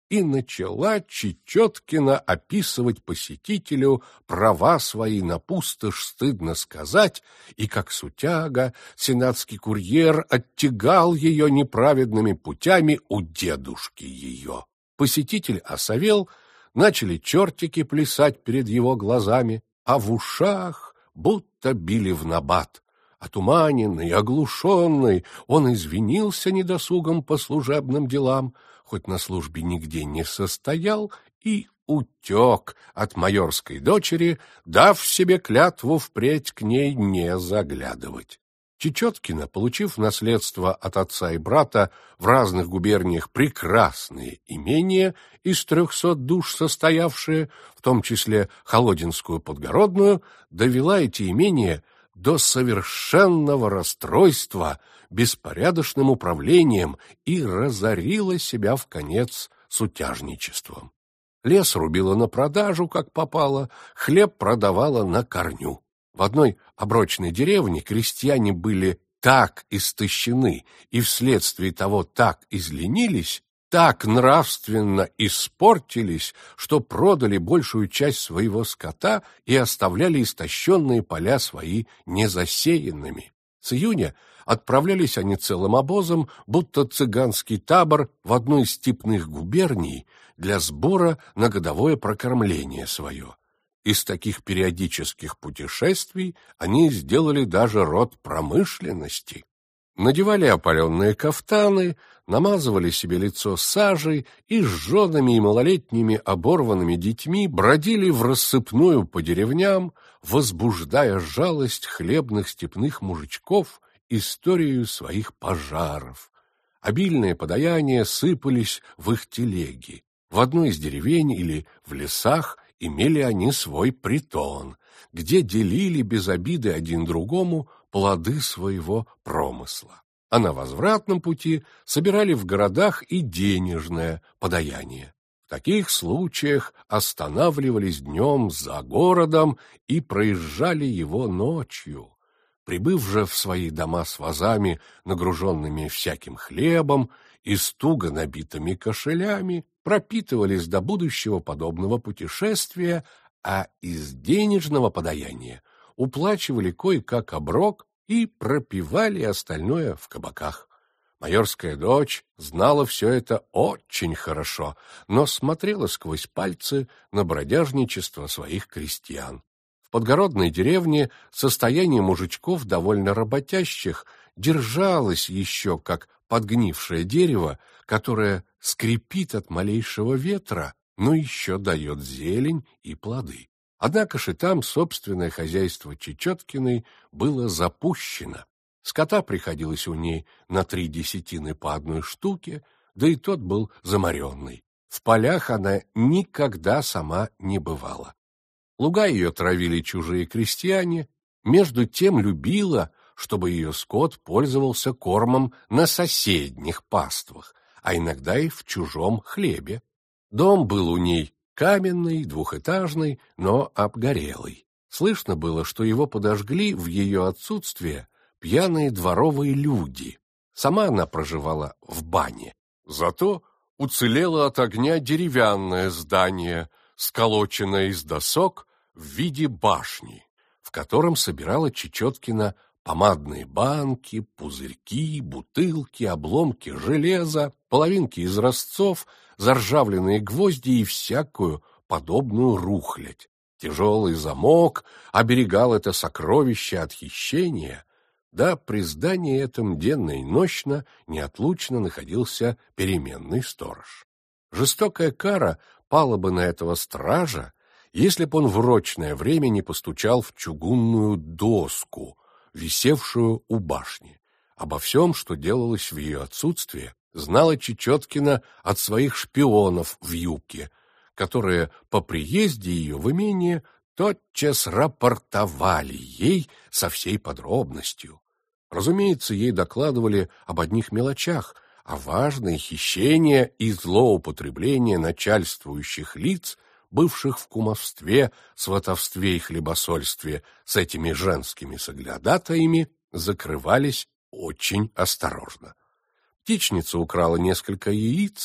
[SPEAKER 1] и начала Чечеткина описывать посетителю права свои на пустошь, стыдно сказать, и как сутяга сенатский курьер оттягал ее неправедными путями у дедушки ее. Посетитель осовел, начали чертики плясать перед его глазами, а в ушах будто били в набат. Отуманенный, оглушенный, он извинился недосугом по служебным делам, хоть на службе нигде не состоял, и утек от майорской дочери, дав себе клятву впредь к ней не заглядывать. Чечеткина, получив наследство от отца и брата в разных губерниях прекрасные имения, из 300 душ состоявшие, в том числе Холодинскую Подгородную, довела эти имения до совершенного расстройства беспорядочным управлением и разорила себя вконец сутяжничеством. Лес рубила на продажу, как попало, хлеб продавала на корню. В одной оброчной деревне крестьяне были так истощены и вследствие того так изленились, так нравственно испортились, что продали большую часть своего скота и оставляли истощенные поля свои незасеянными. С июня отправлялись они целым обозом, будто цыганский табор, в одну из степных губерний для сбора на годовое прокормление свое. Из таких периодических путешествий они сделали даже род промышленности. Надевали опаленные кафтаны, намазывали себе лицо сажей и с женами и малолетними оборванными детьми бродили в рассыпную по деревням, возбуждая жалость хлебных степных мужичков историю своих пожаров. Обильные подаяния сыпались в их телеги. В одной из деревень или в лесах имели они свой притон, где делили без обиды один другому плоды своего промысла. А на возвратном пути собирали в городах и денежное подаяние. В таких случаях останавливались днем за городом и проезжали его ночью. Прибыв же в свои дома с возами, нагруженными всяким хлебом и с туго набитыми кошелями, пропитывались до будущего подобного путешествия, а из денежного подаяния уплачивали кое-как оброк и пропивали остальное в кабаках. Майорская дочь знала все это очень хорошо, но смотрела сквозь пальцы на бродяжничество своих крестьян. В подгородной деревне состояние мужичков, довольно работящих, держалось еще как подгнившее дерево, которое скрипит от малейшего ветра, но еще дает зелень и плоды. Однако же там собственное хозяйство Чечеткиной было запущено. Скота приходилось у ней на 3 десятины по одной штуке, да и тот был заморенный. В полях она никогда сама не бывала. Луга ее травили чужие крестьяне, между тем любила, чтобы ее скот пользовался кормом на соседних паствах, а иногда и в чужом хлебе. Дом был у ней каменный, двухэтажный, но обгорелый. Слышно было, что его подожгли в ее отсутствие пьяные дворовые люди. Сама она проживала в бане. Зато уцелело от огня деревянное здание, сколоченное из досок в виде башни, в котором собирала Чечеткина помадные банки, пузырьки, бутылки, обломки железа, половинки изразцов, заржавленные гвозди и всякую подобную рухлядь. Тяжелый замок оберегал это сокровище от хищения, да при здании этом денно и нощно неотлучно находился переменный сторож. Жестокая кара пала бы на этого стража, если б он в урочное время не постучал в чугунную доску, висевшую у башни. Обо всем, что делалось в ее отсутствие, знала Чечеткина от своих шпионов в юбке, которые по приезде ее в имение тотчас рапортовали ей со всей подробностью. Разумеется, ей докладывали об одних мелочах, а важные хищения и злоупотребления начальствующих лиц, бывших в кумовстве, сватовстве и хлебосольстве с этими женскими соглядатаями, закрывались очень осторожно. Птичница украла несколько яиц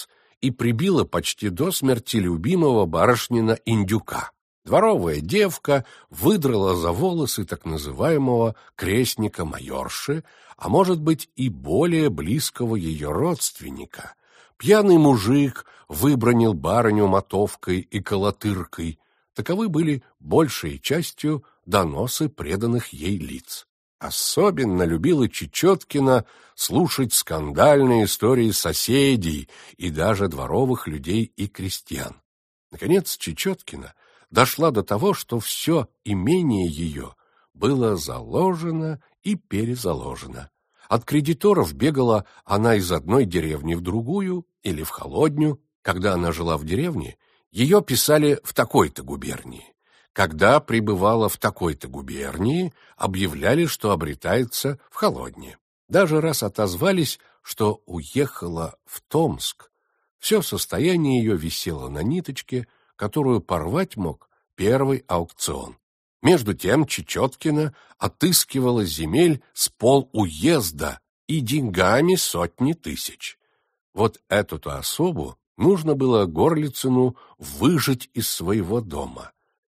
[SPEAKER 1] и прибила почти до смерти любимого барышнина индюка. Дворовая девка выдрала за волосы так называемого крестника майорши, а может быть и более близкого ее родственника. Пьяный мужик выбранил барыню мотовкой и колотыркой. Таковы были большей частью доносы преданных ей лиц. Особенно любила Чечеткина слушать скандальные истории соседей и даже дворовых людей и крестьян. Наконец, Чечеткина дошла до того, что все имение ее было заложено и перезаложено. От кредиторов бегала она из одной деревни в другую или в холодню. Когда она жила в деревне, ее писали в такой-то губернии. Когда пребывала в такой-то губернии, объявляли, что обретается в холодне. Даже раз отозвались, что уехала в Томск. Все состояние ее висело на ниточке, которую порвать мог первый аукцион. Между тем Чечеткина отыскивала земель с полуезда и деньгами сотни тысяч. Вот эту-то особу нужно было Горлицыну выжить из своего дома.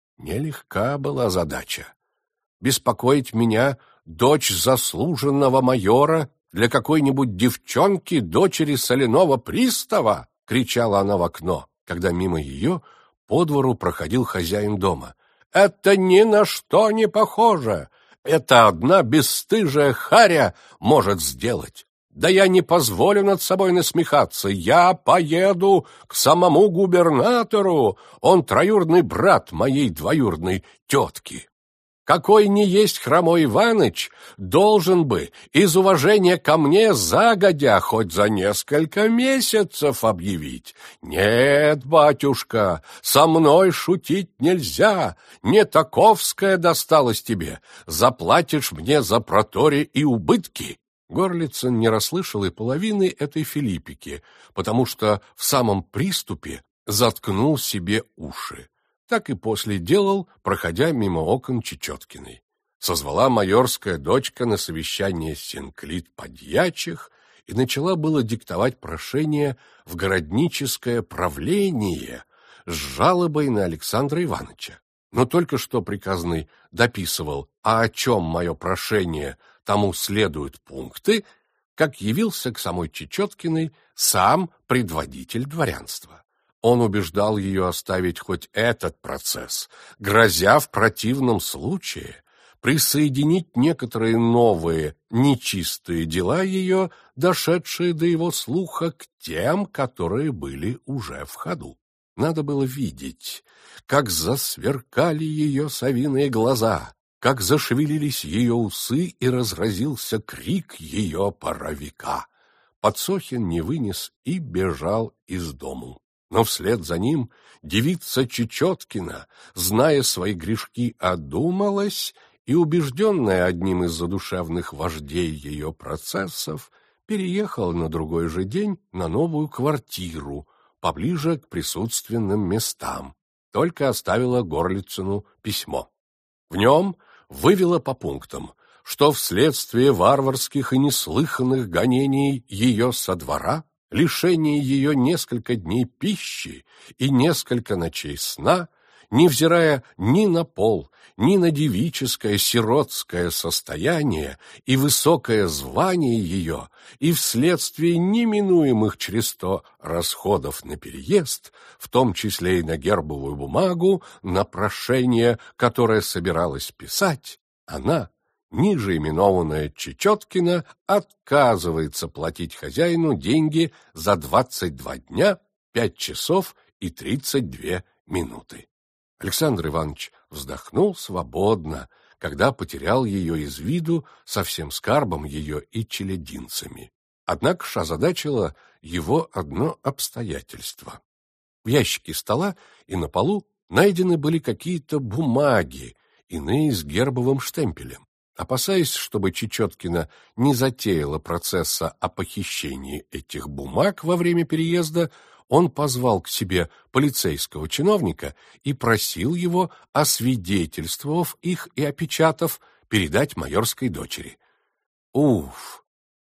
[SPEAKER 1] Нелегка была задача. Беспокоить меня, дочь заслуженного майора, для какой-нибудь девчонки, дочери соляного пристава, кричала она в окно, когда мимо ее по двору проходил хозяин дома. Это ни на что не похоже. Это одна бесстыжая харя может сделать. Да я не позволю над собой насмехаться. Я поеду к самому губернатору. Он троюродный брат моей двоюродной тетки. Какой ни есть хромой Иваныч, должен бы из уважения ко мне загодя хоть за несколько месяцев объявить. Нет, батюшка, со мной шутить нельзя, не таковская досталась тебе, заплатишь мне за проторе и убытки. Горлицын не расслышал и половины этой филиппики, потому что в самом приступе заткнул себе уши. Так и после делал, проходя мимо окон Чечеткиной. Созвала майорская дочка на совещание синклит подьячих и начала было диктовать прошение в городническое правление с жалобой на Александра Ивановича. Но только что приказный дописывал, а о чем мое прошение, тому следуют пункты, как явился к самой Чечеткиной сам предводитель дворянства. Он убеждал ее оставить хоть этот процесс, грозя в противном случае присоединить некоторые новые нечистые дела ее, дошедшие до его слуха, к тем, которые были уже в ходу. Надо было видеть, как засверкали ее совиные глаза, как зашевелились ее усы и разразился крик ее паровика. Подсохин не вынес и бежал из дому. Но вслед за ним девица Чечеткина, зная свои грешки, одумалась и, убежденная одним из задушевных вождей ее процессов, переехала на другой же день на новую квартиру, поближе к присутственным местам, только оставила Горлицыну письмо. В нем вывела по пунктам, что вследствие варварских и неслыханных гонений ее со двора, лишение ее несколько дней пищи и несколько ночей сна, невзирая ни на пол, ни на девическое сиротское состояние и высокое звание ее, и вследствие неминуемых через то расходов на переезд, в том числе и на гербовую бумагу, на прошение, которое собиралась писать, она, ниже именованная Чечеткина, отказывается платить хозяину деньги за 22 дня, 5 часов и 32 минуты. Александр Иванович вздохнул свободно, когда потерял ее из виду со всем скарбом ее и челядинцами. Однако ж озадачило его одно обстоятельство. В ящике стола и на полу найдены были какие-то бумаги, иные с гербовым штемпелем. Опасаясь, чтобы Чечеткина не затеяла процесса о похищении этих бумаг во время переезда, он позвал к себе полицейского чиновника и просил его, освидетельствовав их и опечатав, передать майорской дочери. Уф!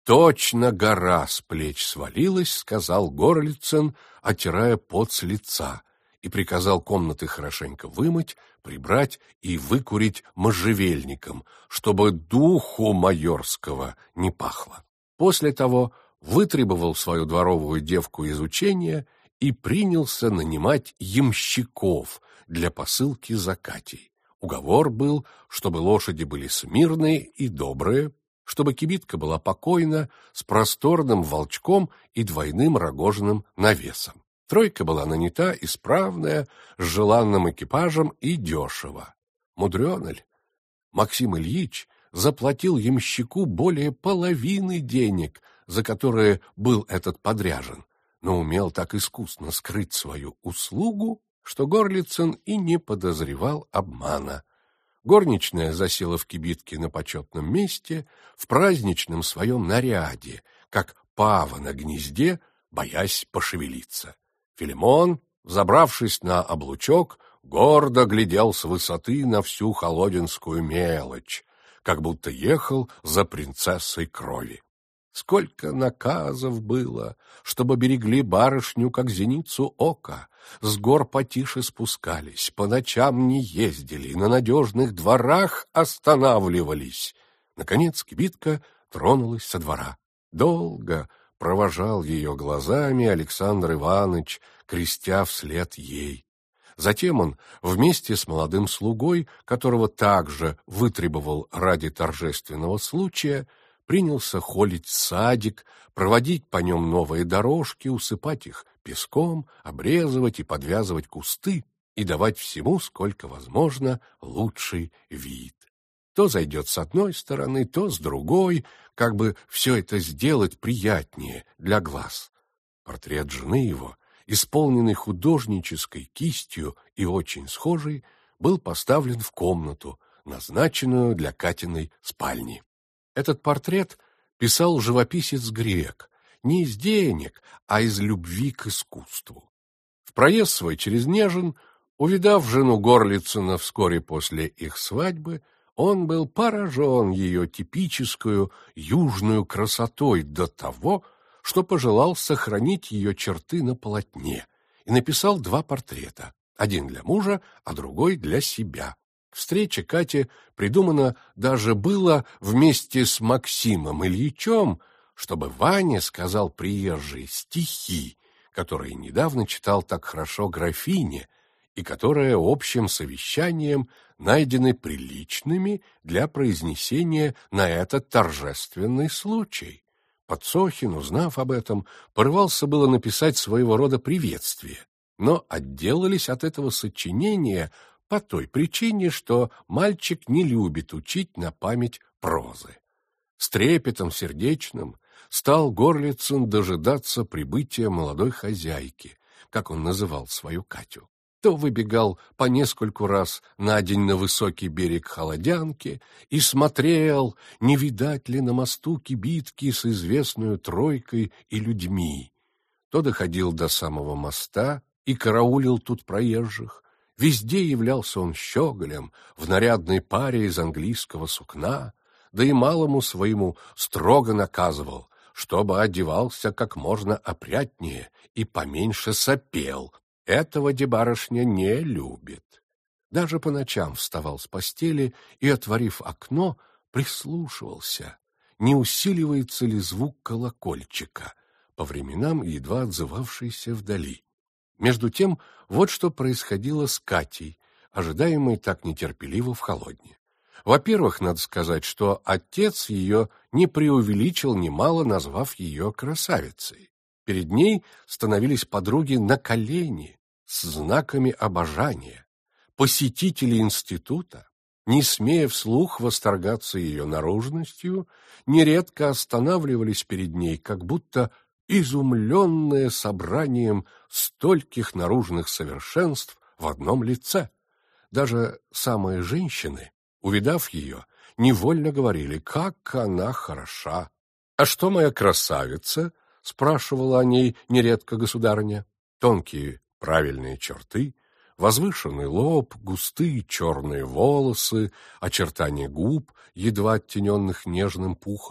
[SPEAKER 1] «Точно гора с плеч свалилась», — сказал Горлицын, отирая пот с лица, и приказал комнаты хорошенько вымыть, прибрать и выкурить можжевельником, чтобы духу майорского не пахло. После того вытребовал свою дворовую девку из учения и принялся нанимать ямщиков для посылки за Катей. Уговор был, чтобы лошади были смирные и добрые, чтобы кибитка была покойна, с просторным волчком и двойным рогожным навесом. Тройка была нанята, исправная, с желанным экипажем и дешево. Мудрено ли? Максим Ильич заплатил ямщику более половины денег, за которые был этот подряжен, но умел так искусно скрыть свою услугу, что Горлицын и не подозревал обмана. Горничная засела в кибитке на почетном месте, в праздничном своем наряде, как пава на гнезде, боясь пошевелиться. Филимон, забравшись на облучок, гордо глядел с высоты на всю холодинскую мелочь, как будто ехал за принцессой крови. Сколько наказов было, чтобы берегли барышню, как зеницу ока, с гор потише спускались, по ночам не ездили, на надежных дворах останавливались. Наконец кибитка тронулась со двора. Долго провожал ее глазами Александр Иванович, крестя вслед ей. Затем он вместе с молодым слугой, которого также вытребовал ради торжественного случая, принялся холить садик, проводить по нем новые дорожки, усыпать их песком, обрезывать и подвязывать кусты и давать всему, сколько возможно, лучший вид. То зайдет с одной стороны, то с другой, как бы все это сделать приятнее для глаз. Портрет жены его, исполненный художнической кистью и очень схожий, был поставлен в комнату, назначенную для Катиной спальни. Этот портрет писал живописец-грек не из денег, а из любви к искусству. В проезд свой через Нежин, увидав жену Горлицына вскоре после их свадьбы, он был поражен ее типическую южную красотой до того, что пожелал сохранить ее черты на полотне и написал 2 портрета, один для мужа, а другой для себя. Встреча Кати придумана даже было вместе с Максимом Ильичем, чтобы Ваня сказал приезжие стихи, которые недавно читал так хорошо графине, и которые общим совещанием найдены приличными для произнесения на этот торжественный случай. Подсохин, узнав об этом, порывался было написать своего рода приветствие, но отделались от этого сочинения по той причине, что мальчик не любит учить на память прозы. С трепетом сердечным стал Горлицын дожидаться прибытия молодой хозяйки, как он называл свою Катю. То выбегал по нескольку раз на день на высокий берег Холодянки и смотрел, не видать ли на мосту кибитки с известную тройкой и людьми. То доходил до самого моста и караулил тут проезжих. Везде являлся он щеголем, в нарядной паре из английского сукна, да и малому своему строго наказывал, чтобы одевался как можно опрятнее и поменьше сопел. Этого барышня не любит. Даже по ночам вставал с постели и, отворив окно, прислушивался, не усиливается ли звук колокольчика, по временам едва отзывавшийся вдали. Между тем, вот что происходило с Катей, ожидаемой так нетерпеливо в Холодне. Во-первых, надо сказать, что отец ее не преувеличил немало, назвав ее красавицей. Перед ней становились подруги на колени с знаками обожания. Посетители института, не смея вслух восторгаться ее наружностью, нередко останавливались перед ней, как будто изумленные собранием стольких наружных совершенств в одном лице. Даже самые женщины, увидав ее, невольно говорили: «Как она хороша!» «А что моя красавица?» — спрашивала о ней нередко государыня. Тонкие правильные черты, возвышенный лоб, густые черные волосы, очертания губ, едва оттененных нежным пухом,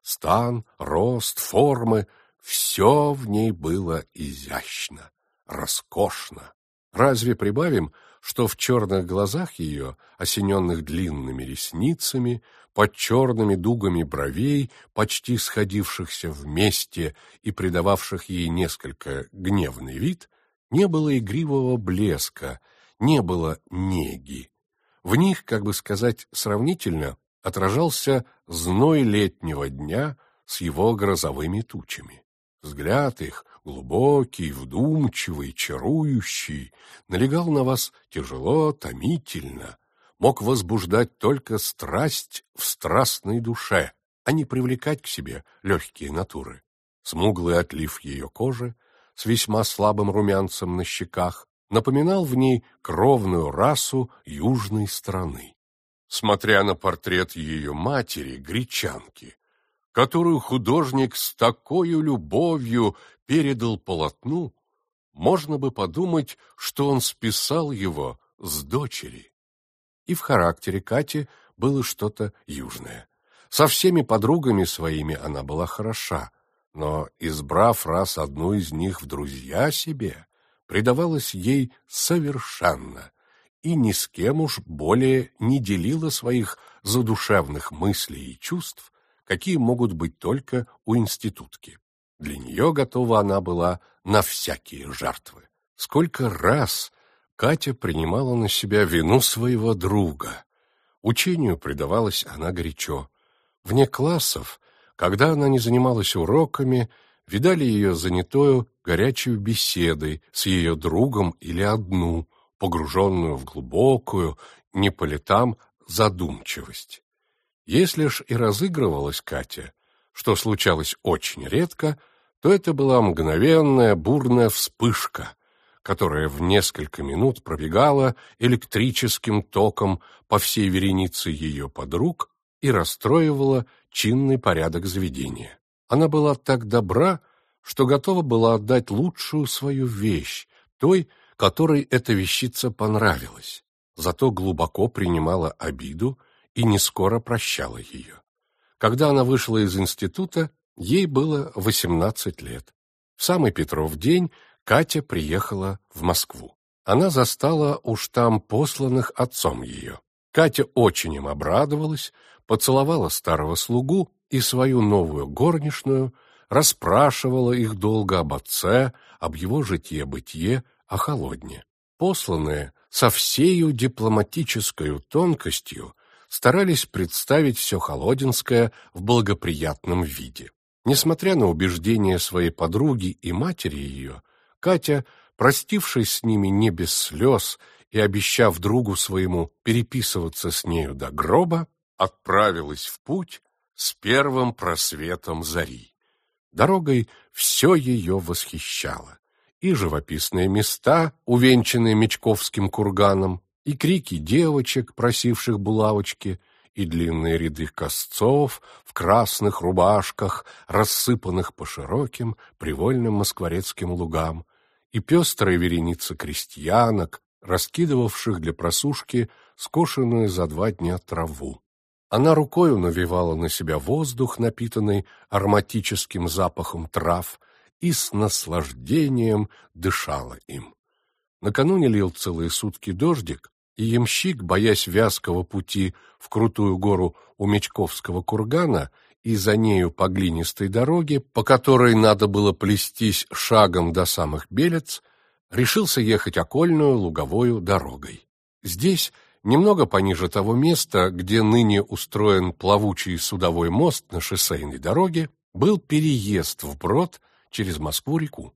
[SPEAKER 1] Стан, рост, формы — все в ней было изящно, роскошно. Разве прибавим, что в черных глазах ее, осененных длинными ресницами, под черными дугами бровей, почти сходившихся вместе и придававших ей несколько гневный вид, не было игривого блеска, не было неги. В них, как бы сказать сравнительно, отражался зной летнего дня с его грозовыми тучами. Взгляд их, глубокий, вдумчивый, чарующий, налегал на вас тяжело, томительно, мог возбуждать только страсть в страстной душе, а не привлекать к себе легкие натуры. Смуглый отлив ее кожи с весьма слабым румянцем на щеках напоминал в ней кровную расу южной страны. Смотря на портрет ее матери, гречанки, которую художник с такой любовью передал полотну, можно бы подумать, что он списал его с дочери. И в характере Кати было что-то южное. Со всеми подругами своими она была хороша, но, избрав раз одну из них в друзья себе, предавалась ей совершенно и ни с кем уж более не делила своих задушевных мыслей и чувств, какие могут быть только у институтки. Для нее готова она была на всякие жертвы. Сколько раз Катя принимала на себя вину своего друга. Учению предавалась она горячо. Вне классов, когда она не занималась уроками, видали ее занятою горячей беседой с ее другом или одну, погруженную в глубокую, не по летам, задумчивость. Если ж и разыгрывалась Катя, что случалось очень редко, то это была мгновенная бурная вспышка, которая в несколько минут пробегала электрическим током по всей веренице ее подруг и расстроивала чинный порядок заведения. Она была так добра, что готова была отдать лучшую свою вещь той, которой эта вещица понравилась, зато глубоко принимала обиду и не скоро прощала ее. Когда она вышла из института, ей было 18 лет. В самый Петров день Катя приехала в Москву. Она застала уж там посланных отцом ее. Катя очень им обрадовалась, поцеловала старого слугу и свою новую горничную, расспрашивала их долго об отце, об его житье-бытие, о Холодне. Посланные со всею дипломатической тонкостью старались представить все холодинское в благоприятном виде. Несмотря на убеждения своей подруги и матери ее, Катя, простившись с ними не без слез и обещав другу своему переписываться с нею до гроба, отправилась в путь с первым просветом зари. Дорогой все ее восхищало. И живописные места, увенчанные Мечковским курганом, и крики девочек, просивших булавочки, и длинные ряды косцов в красных рубашках, рассыпанных по широким привольным москворецким лугам, и пестрая вереница крестьянок, раскидывавших для просушки скошенную за 2 дня траву. Она рукою навевала на себя воздух, напитанный ароматическим запахом трав, и с наслаждением дышала им. Накануне лил целые сутки дождик, и ямщик, боясь вязкого пути в крутую гору у Мечковского кургана и за нею по глинистой дороге, по которой надо было плестись шагом до самых Белец, решился ехать окольную луговою дорогой. Здесь, немного пониже того места, где ныне устроен плавучий судовой мост на шоссейной дороге, был переезд вброд через Москву-реку.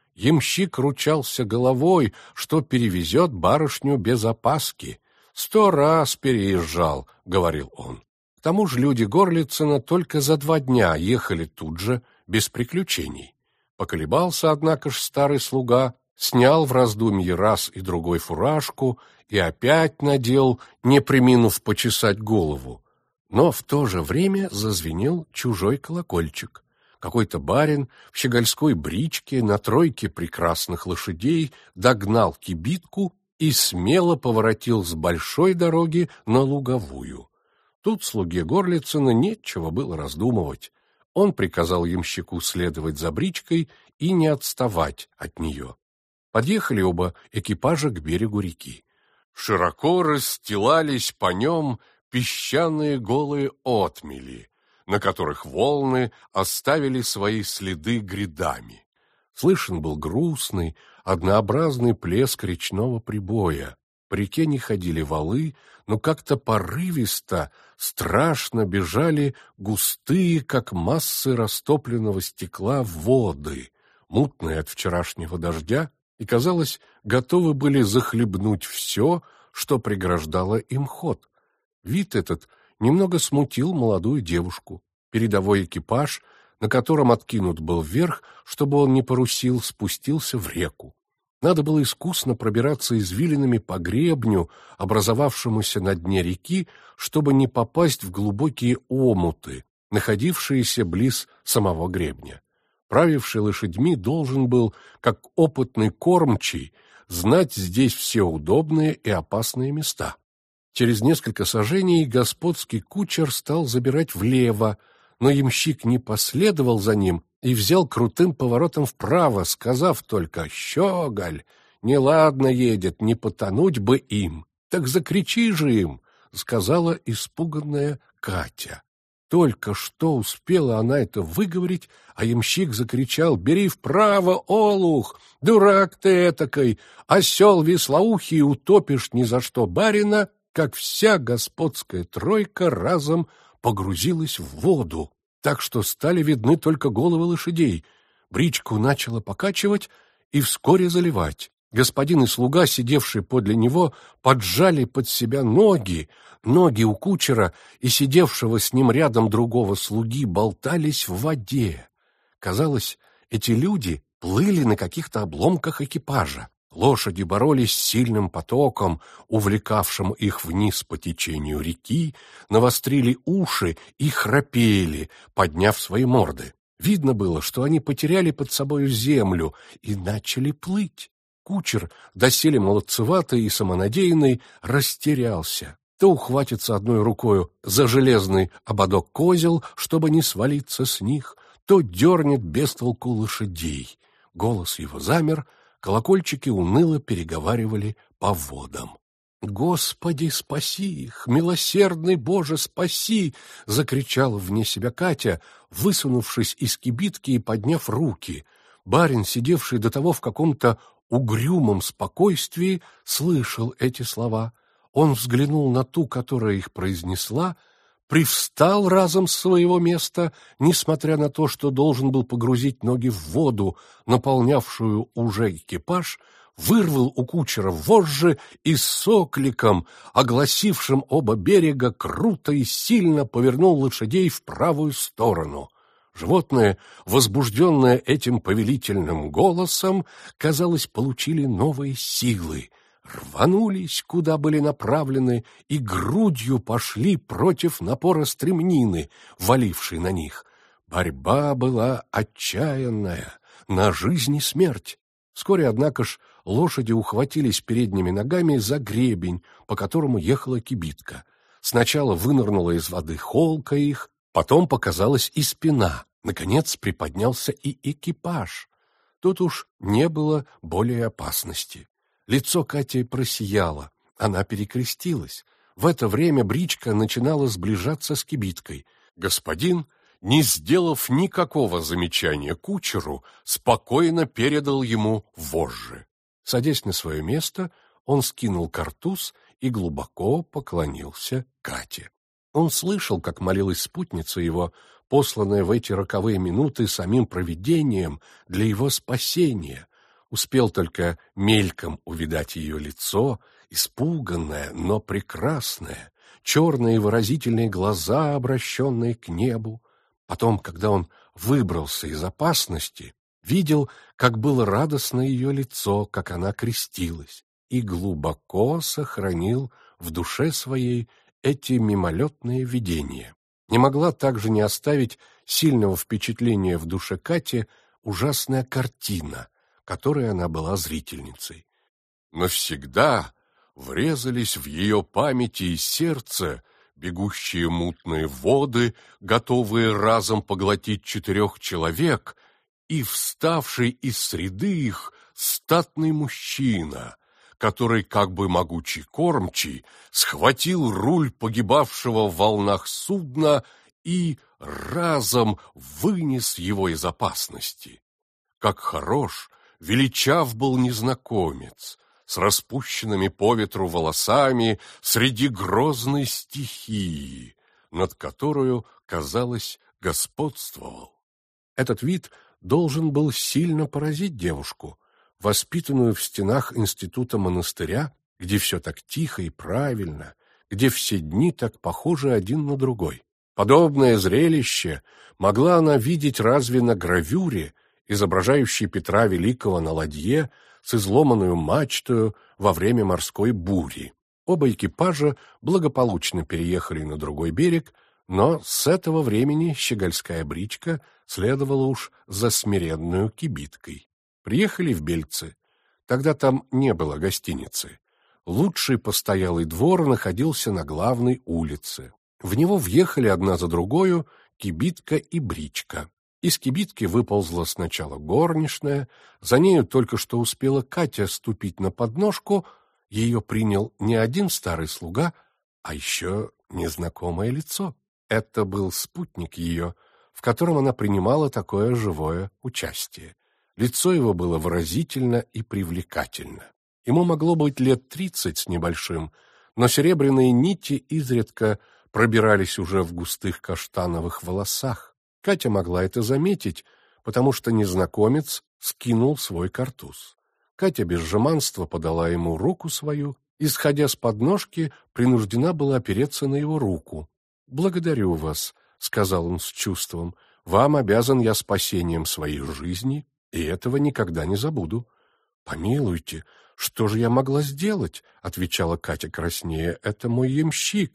[SPEAKER 1] Ямщик ручался головой, что перевезет барышню без опаски. 100 раз переезжал, — говорил он. К тому же люди Горлицына только за 2 дня ехали тут же, без приключений. Поколебался, однако ж, старый слуга, снял в раздумье раз и другой фуражку и опять надел, не преминув почесать голову. Но в то же время зазвенел чужой колокольчик. Какой-то барин в щегольской бричке на 3 прекрасных лошадей догнал кибитку и смело поворотил с большой дороги на луговую. Тут слуге Горлицына нечего было раздумывать. Он приказал ямщику следовать за бричкой и не отставать от нее. Подъехали оба экипажа к берегу реки. Широко расстилались по нем песчаные голые отмели, на которых волны оставили свои следы грядами. Слышен был грустный, однообразный плеск речного прибоя. По реке не ходили валы, но как-то порывисто, страшно бежали густые, как массы растопленного стекла, воды, мутные от вчерашнего дождя, и, казалось, готовы были захлебнуть все, что преграждало им ход. Вид этот немного смутил молодую девушку. Передовой экипаж, на котором откинут был вверх, чтобы он не парусил, спустился в реку. Надо было искусно пробираться извилинами по гребню, образовавшемуся на дне реки, чтобы не попасть в глубокие омуты, находившиеся близ самого гребня. Правивший лошадьми должен был, как опытный кормчий, знать здесь все удобные и опасные места. Через несколько саженей господский кучер стал забирать влево, но ямщик не последовал за ним и взял крутым поворотом вправо, сказав только: «Щеголь, неладно едет, не потонуть бы им». «Так закричи же им», — сказала испуганная Катя. Только что успела она это выговорить, а ямщик закричал: «Бери вправо, олух! Дурак ты этакой! Осел веслоухий, утопишь ни за что барина!» Как вся господская тройка разом погрузилась в воду, так что стали видны только головы лошадей. Бричку начало покачивать и вскоре заливать. Господин и слуга, сидевшие подле него, поджали под себя ноги. Ноги у кучера и сидевшего с ним рядом другого слуги болтались в воде. Казалось, эти люди плыли на каких-то обломках экипажа. Лошади боролись с сильным потоком, увлекавшим их вниз по течению реки, навострили уши и храпели, подняв свои морды. Видно было, что они потеряли под собою землю и начали плыть. Кучер, доселе молодцеватый и самонадеянный, растерялся. То ухватится одной рукою за железный ободок козел, чтобы не свалиться с них, то дернет без толку лошадей. Голос его замер, колокольчики уныло переговаривали по водам. «Господи, спаси их! Милосердный Боже, спаси!» — закричала вне себя Катя, высунувшись из кибитки и подняв руки. Барин, сидевший до того в каком-то угрюмом спокойствии, слышал эти слова. Он взглянул на ту, которая их произнесла, привстал разом с своего места, несмотря на то, что должен был погрузить ноги в воду, наполнявшую уже экипаж, вырвал у кучера вожжи и с окликом, огласившим оба берега, круто и сильно повернул лошадей в правую сторону. Животные, возбужденные этим повелительным голосом, казалось, получили новые силы, рванулись, куда были направлены, и грудью пошли против напора стремнины, валившей на них. Борьба была отчаянная, на жизнь и смерть. Вскоре, однако ж, лошади ухватились передними ногами за гребень, по которому ехала кибитка. Сначала вынырнула из воды холка их, потом показалась и спина. Наконец приподнялся и экипаж. Тут уж не было более опасности. Лицо Кати просияло, она перекрестилась. В это время бричка начинала сближаться с кибиткой. Господин, не сделав никакого замечания кучеру, спокойно передал ему вожжи. Садясь на свое место, он скинул картуз и глубоко поклонился Кате. Он слышал, как молилась спутница его, посланная в эти роковые минуты самим провидением для его спасения. Успел только мельком увидать ее лицо, испуганное, но прекрасное, черные выразительные глаза, обращенные к небу. Потом, когда он выбрался из опасности, видел, как было радостно ее лицо, как она крестилась, и глубоко сохранил в душе своей эти мимолетные видения. Не могла также не оставить сильного впечатления в душе Кати ужасная картина, которой она была зрительницей. Навсегда врезались в ее памяти и сердце бегущие мутные воды, готовые разом поглотить 4 человек, и вставший из среды их статный мужчина, который, как бы могучий кормчий, схватил руль погибавшего в волнах судна и разом вынес его из опасности. Как хорош, величав был незнакомец, с распущенными по ветру волосами среди грозной стихии, над которую, казалось, господствовал. Этот вид должен был сильно поразить девушку, воспитанную в стенах института-монастыря, где все так тихо и правильно, где все дни так похожи один на другой. Подобное зрелище могла она видеть разве на гравюре, изображающей Петра Великого на ладье с изломанную мачтою во время морской бури. Оба экипажа благополучно переехали на другой берег, но с этого времени щегольская бричка следовала уж за смиренную кибиткой. Приехали в Бельцы. Тогда там не было гостиницы. Лучший постоялый двор находился на главной улице. В него въехали одна за другою кибитка и бричка. Из кибитки выползла сначала горничная, за нею только что успела Катя ступить на подножку, ее принял не один старый слуга, а еще незнакомое лицо. Это был спутник ее, в котором она принимала такое живое участие. Лицо его было выразительно и привлекательно. Ему могло быть лет 30 с небольшим, но серебряные нити изредка пробирались уже в густых каштановых волосах. Катя могла это заметить, потому что незнакомец скинул свой картуз. Катя без жеманства подала ему руку свою и, сходя с подножки, принуждена была опереться на его руку. «Благодарю вас», — сказал он с чувством, — «вам обязан я спасением своей жизни, и этого никогда не забуду». «Помилуйте, что же я могла сделать?» — отвечала Катя краснея. «Это мой ямщик.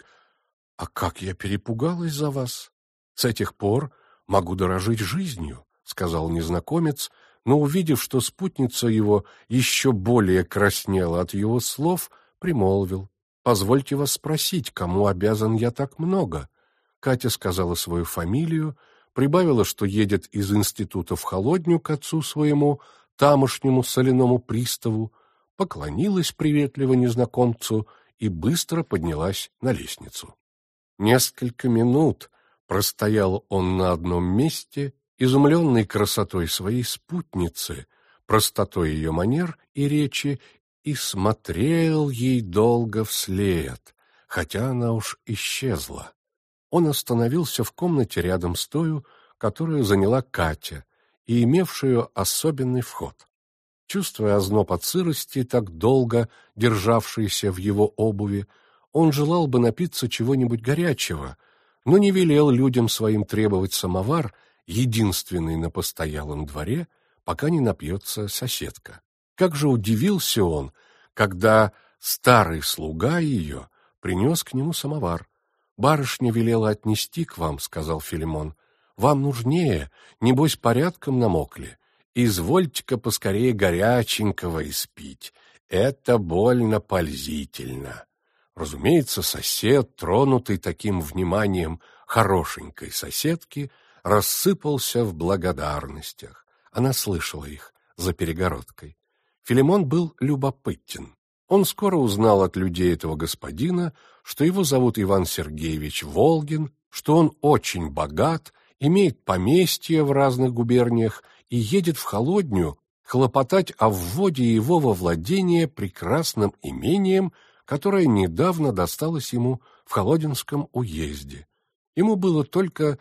[SPEAKER 1] А как я перепугалась за вас! С этих пор могу дорожить жизнью», — сказал незнакомец, но, увидев, что спутница его еще более краснела от его слов, примолвил: «Позвольте вас спросить, кому обязан я так много?» Катя сказала свою фамилию, прибавила, что едет из института в Холодню к отцу своему, тамошнему соляному приставу, поклонилась приветливо незнакомцу и быстро поднялась на лестницу. Несколько минут простоял он на одном месте, изумленный красотой своей спутницы, простотой ее манер и речи, и смотрел ей долго вслед, хотя она уж исчезла. Он остановился в комнате рядом с тою, которую заняла Катя, и имевшую особенный вход. Чувствуя озноб от сырости, так долго державшийся в его обуви, он желал бы напиться чего-нибудь горячего, но не велел людям своим требовать самовар, единственный на постоялом дворе, пока не напьется соседка. Как же удивился он, когда старый слуга ее принес к нему самовар. «Барышня велела отнести к вам», — сказал Филимон. «Вам нужнее, небось, порядком намокли. Извольте-ка поскорее горяченького испить. Это больно пользительно». Разумеется, сосед, тронутый таким вниманием хорошенькой соседки, рассыпался в благодарностях. Она слышала их за перегородкой. Филимон был любопытен. Он скоро узнал от людей этого господина, что его зовут Иван Сергеевич Волгин, что он очень богат, имеет поместье в разных губерниях и едет в Холодню хлопотать о вводе его во владение прекрасным имением, которое недавно досталось ему в Холодинском уезде. Ему было только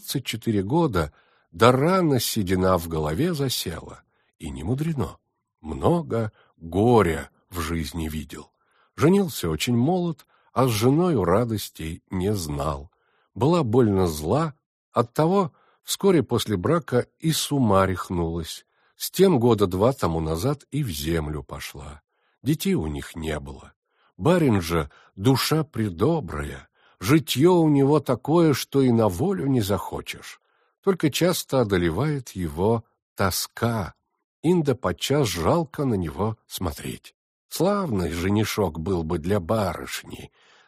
[SPEAKER 1] 34 года, да рано седина в голове засела, и не мудрено. Много горя в жизни видел. Женился очень молод, а с женою радостей не знал. Была больно зла, оттого вскоре после брака и с ума рехнулась. С тем 2 года тому назад и в землю пошла. Детей у них не было. Барин же душа предобрая, житье у него такое, что и на волю не захочешь. Только часто одолевает его тоска, инда подчас жалко на него смотреть. Славный женишок был бы для барышни,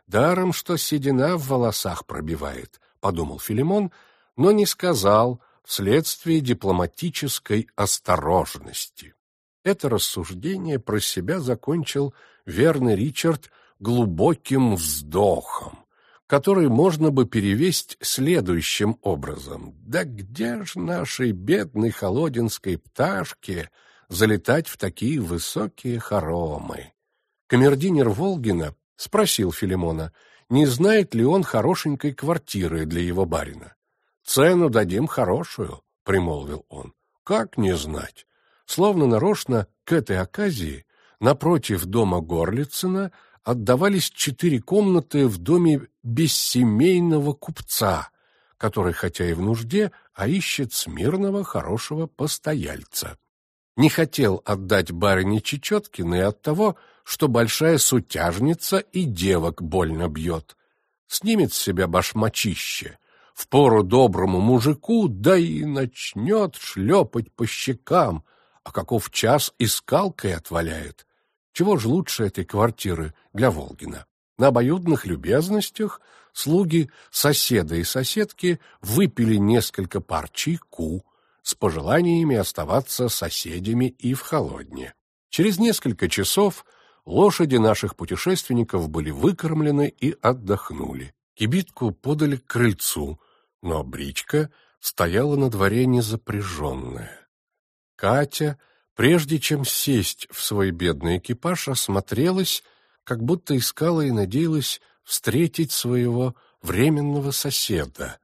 [SPEAKER 1] Даром, что седина в волосах пробивает, подумал Филимон, но не сказал вследствие дипломатической осторожности. Это рассуждение про себя закончил верный Ричард глубоким вздохом, который можно бы перевести следующим образом. Да где ж нашей бедной холодинской пташке залетать в такие высокие хоромы? Камердинер Волгина спросил Филимона, не знает ли он хорошенькой квартиры для его барина. «Цену дадим хорошую», — примолвил он. «Как не знать?» Словно нарочно к этой оказии напротив дома Горлицына отдавались 4 комнаты в доме бессемейного купца, который, хотя и в нужде, а ищет смирного хорошего постояльца. Не хотел отдать барыне Чечеткиной от того, что большая сутяжница и девок больно бьет. Снимет с себя башмачище, впору доброму мужику, да и начнет шлепать по щекам, а каков час и скалкой отваляет. Чего ж лучше этой квартиры для Волгина? На обоюдных любезностях слуги соседа и соседки выпили несколько пар чайку с пожеланиями оставаться соседями и в холодне. Через несколько часов лошади наших путешественников были выкормлены и отдохнули. Кибитку подали к крыльцу, но бричка стояла на дворе незапряженная. Катя, прежде чем сесть в свой бедный экипаж, осмотрелась, как будто искала и надеялась встретить своего временного соседа.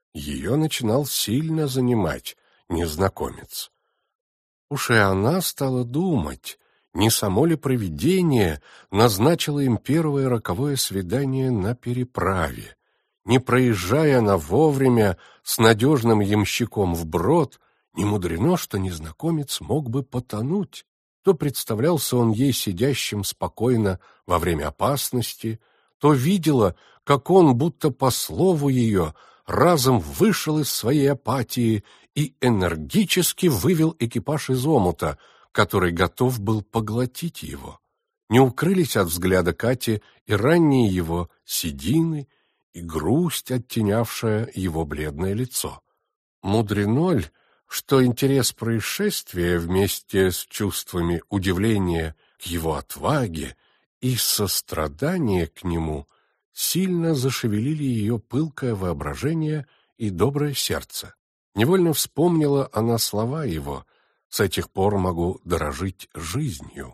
[SPEAKER 1] Ее начинал сильно занимать незнакомец. Уж и она стала думать, не само ли провидение назначило им первое роковое свидание на переправе. Не проезжая она вовремя с надежным ямщиком вброд, не мудрено, что незнакомец мог бы потонуть. То представлялся он ей сидящим спокойно во время опасности, то видела, как он, будто по слову ее, разом вышел из своей апатии и энергически вывел экипаж из омута, который готов был поглотить его. Не укрылись от взгляда Кати и ранние его седины, и грусть, оттенявшая его бледное лицо. Мудрено ль, что интерес происшествия вместе с чувствами удивления к его отваге и сострадания к нему сильно зашевелили ее пылкое воображение и доброе сердце. Невольно вспомнила она слова его: «С этих пор могу дорожить жизнью».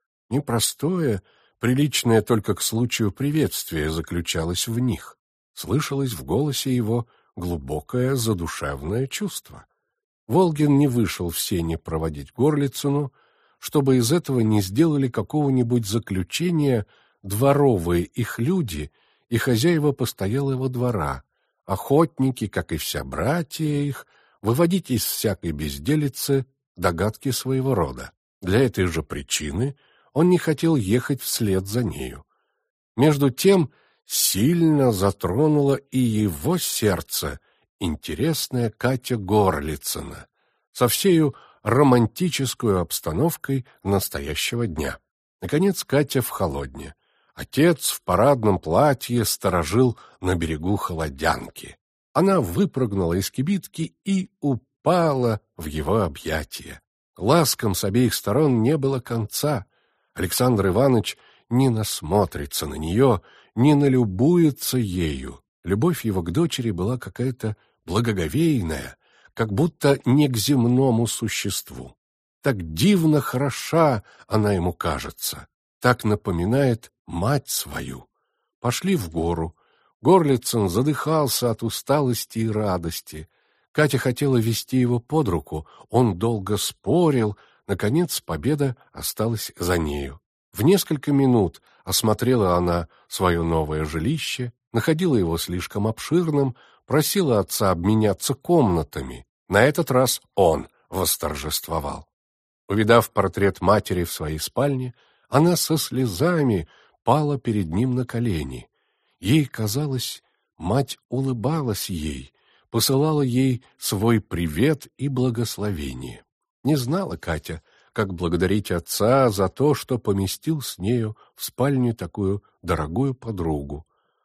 [SPEAKER 1] Непростое, приличное только к случаю приветствия заключалось в них. Слышалось в голосе его глубокое задушевное чувство. Волгин не вышел в сени проводить Горлицыну, чтобы из этого не сделали какого-нибудь заключения дворовые их люди и хозяева постоялого двора, охотники, как и вся братья их, выводить из всякой безделицы догадки своего рода. Для этой же причины он не хотел ехать вслед за нею. Между тем сильно затронуло и его сердце интересная Катя Горлицына со всею романтической обстановкой настоящего дня. Наконец Катя в холодне. Отец в парадном платье сторожил на берегу Холодянки. Она выпрыгнула из кибитки и упала в его объятия. Ласкам с обеих сторон не было конца. Александр Иванович не насмотрится на нее, не налюбуется ею. Любовь его к дочери была какая-то благоговейная, как будто не к земному существу. Так дивно хороша она ему кажется, так напоминает мать свою. Пошли в гору. Горлицын задыхался от усталости и радости. Катя хотела вести его под руку, он долго спорил, наконец победа осталась за нею. В несколько минут осмотрела она свое новое жилище, находила его слишком обширным, просила отца обменяться комнатами. На этот раз он восторжествовал. Увидав портрет матери в своей спальне, она со слезами пала перед ним на колени. Ей казалось, мать улыбалась ей, посылала ей свой привет и благословение. Не знала Катя, как благодарить отца за то, что поместил с нею в спальне такую дорогую подругу.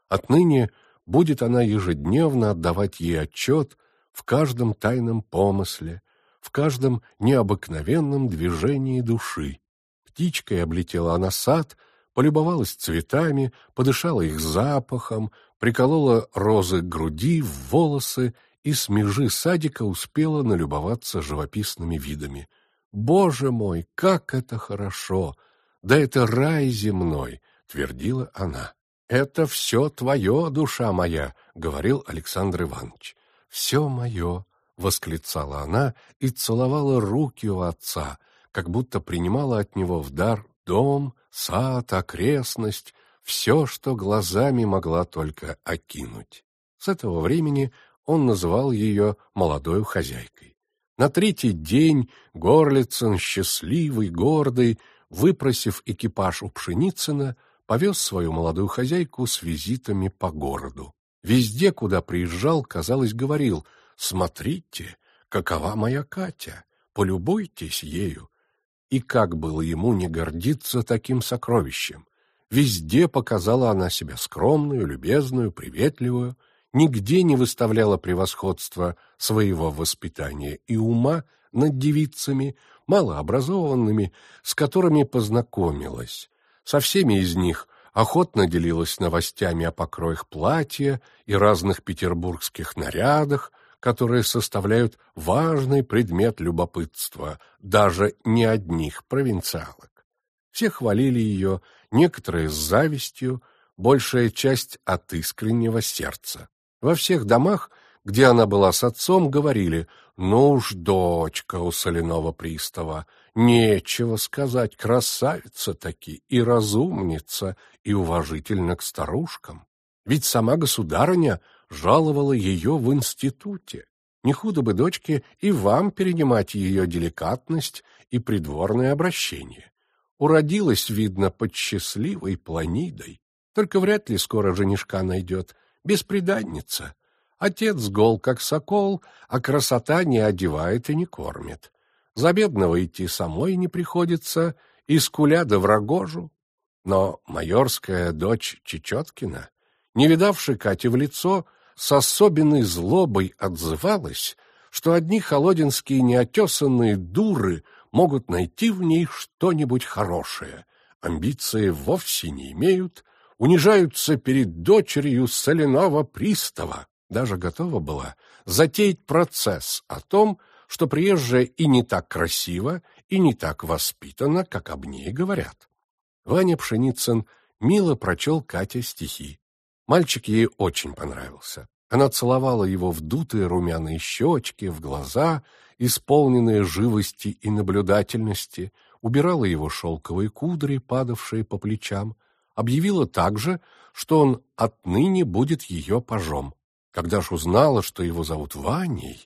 [SPEAKER 1] Отныне будет она ежедневно отдавать ей отчет в каждом тайном помысле, в каждом необыкновенном движении души. Птичкой облетела она сад, полюбовалась цветами, подышала их запахом, приколола розы к груди, в волосы и с межи садика успела налюбоваться живописными видами. «Боже мой, как это хорошо! Да это рай земной!» — твердила она. «Это все твое, душа моя!» — говорил Александр Иванович. «Все мое!» — восклицала она и целовала руки у отца, как будто принимала от него в дар дом, сад, окрестность, все, что глазами могла только окинуть. С этого времени он называл ее молодою хозяйкой. На третий день Горлицын, счастливый, гордый, выпросив экипаж у Пшеницына, повез свою молодую хозяйку с визитами по городу. Везде, куда приезжал, казалось, говорил: «Смотрите, какова моя Катя, полюбуйтесь ею». И как было ему не гордиться таким сокровищем? Везде показала она себя скромную, любезную, приветливую, нигде не выставляла превосходства своего воспитания и ума над девицами, малообразованными, с которыми познакомилась. Со всеми из них охотно делилась новостями о покроях платья и разных петербургских нарядах, которые составляют важный предмет любопытства даже не одних провинциалок. Все хвалили ее, некоторые с завистью, большая часть от искреннего сердца. Во всех домах, где она была с отцом, говорили: «Ну уж, дочка у соляного пристава, нечего сказать, красавица-таки, и разумница, и уважительна к старушкам. Ведь сама государыня жаловала ее в институте. Не худо бы, дочке, и вам перенимать ее деликатность и придворное обращение. Уродилась, видно, под счастливой Планидой. Только вряд ли скоро женишка найдет. Бесприданница. Отец гол, как сокол, а красота не одевает и не кормит. За бедного идти самой не приходится, и скуля да в рогожу. Но майорская дочь Чечеткина, не видавши Кати в лицо, с особенной злобой отзывалась, что одни холодинские неотесанные дуры могут найти в ней что-нибудь хорошее, амбиции вовсе не имеют, унижаются перед дочерью соляного пристава. Даже готова была затеять процесс о том, что приезжая и не так красиво, и не так воспитана, как об ней говорят. Ваня Пшеницын мило прочел Кате стихи. Мальчик ей очень понравился. Она целовала его в дутые румяные щечки, в глаза, исполненные живости и наблюдательности, убирала его шелковые кудри, падавшие по плечам, объявила также, что он отныне будет ее пажом. Когда ж узнала, что его зовут Ваней,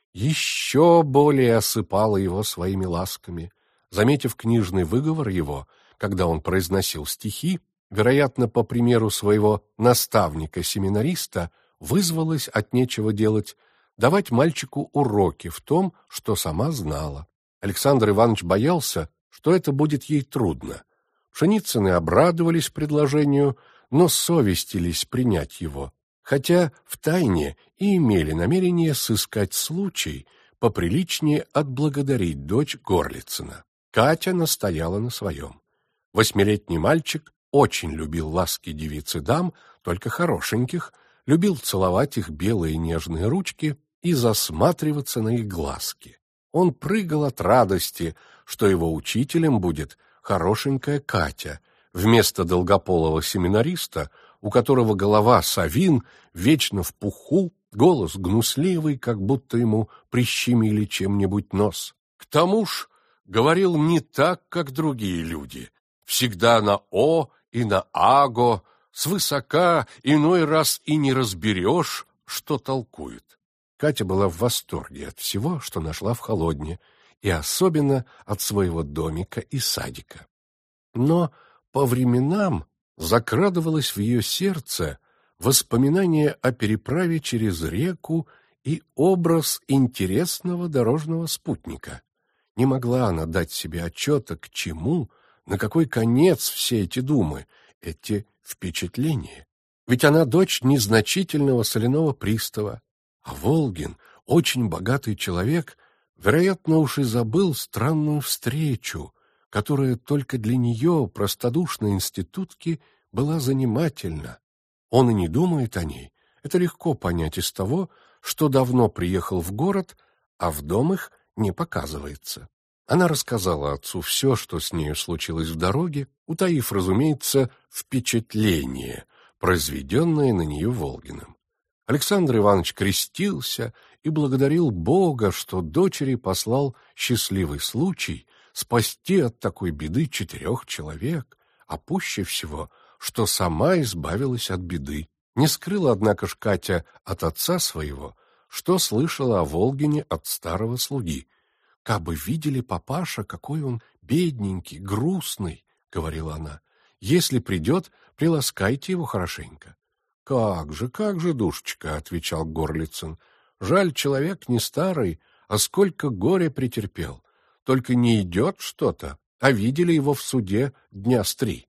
[SPEAKER 1] еще более осыпала его своими ласками. Заметив книжный выговор его, когда он произносил стихи, вероятно, по примеру своего наставника-семинариста, вызвалась от нечего делать давать мальчику уроки в том, что сама знала. Александр Иванович боялся, что это будет ей трудно. Пшеницыны обрадовались предложению, но совестились принять его, хотя втайне и имели намерение сыскать случай поприличнее отблагодарить дочь Горлицына. Катя настояла на своем. 8-летний мальчик очень любил ласки девиц и дам, только хорошеньких, любил целовать их белые нежные ручки и засматриваться на их глазки. Он прыгал от радости, что его учителем будет хорошенькая Катя, вместо долгополого семинариста, у которого голова совин, вечно в пуху, голос гнусливый, как будто ему прищемили чем-нибудь нос. К тому ж говорил не так, как другие люди, всегда на «о» и на «аго», свысока иной раз и не разберешь, что толкует. Катя была в восторге от всего, что нашла в Холодне, и особенно от своего домика и садика. Но по временам закрадывалось в ее сердце воспоминание о переправе через реку и образ интересного дорожного спутника. Не могла она дать себе отчета, к чему, на какой конец все эти думы, эти впечатления. Ведь она дочь незначительного соляного пристава, а Волгин, очень богатый человек, вероятно, уж и забыл странную встречу, которая только для нее, простодушной институтки, была занимательна. Он и не думает о ней. Это легко понять из того, что давно приехал в город, а в дом их не показывается. Она рассказала отцу все, что с нею случилось в дороге, утаив, разумеется, впечатление, произведенное на нее Волгиным. Александр Иванович крестился и благодарил Бога, что дочери послал счастливый случай спасти от такой беды 4 человек, а пуще всего, что сама избавилась от беды. Не скрыла, однако ж, Катя от отца своего, что слышала о Волгине от старого слуги. «Кабы видели, папаша, какой он бедненький, грустный», — говорила она. «Если придет, приласкайте его хорошенько». Как же, душечка», — отвечал Горлицын. «Жаль, человек не старый, а сколько горя претерпел. Только не идет что-то, а видели его в суде дня с 3».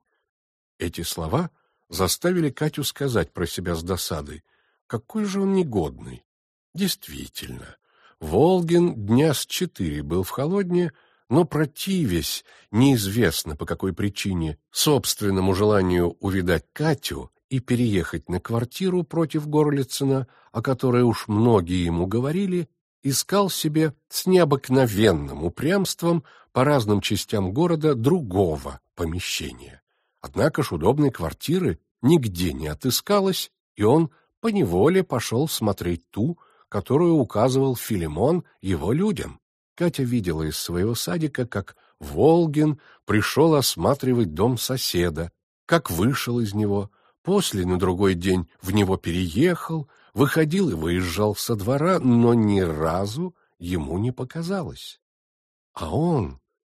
[SPEAKER 1] Эти слова заставили Катю сказать про себя с досадой: какой же он негодный. Действительно, Волгин дня с 4 был в Холодне, но, противясь, неизвестно по какой причине, собственному желанию увидать Катю и переехать на квартиру против Горлицына, о которой уж многие ему говорили, искал себе с необыкновенным упрямством по разным частям города другого помещения. Однако ж удобной квартиры нигде не отыскалось, и он поневоле пошел смотреть ту, которую указывал Филимон его людям. Катя видела из своего садика, как Волгин пришел осматривать дом соседа, как вышел из него, после на другой день в него переехал, выходил и выезжал со двора, но ни разу ему не показалось. А он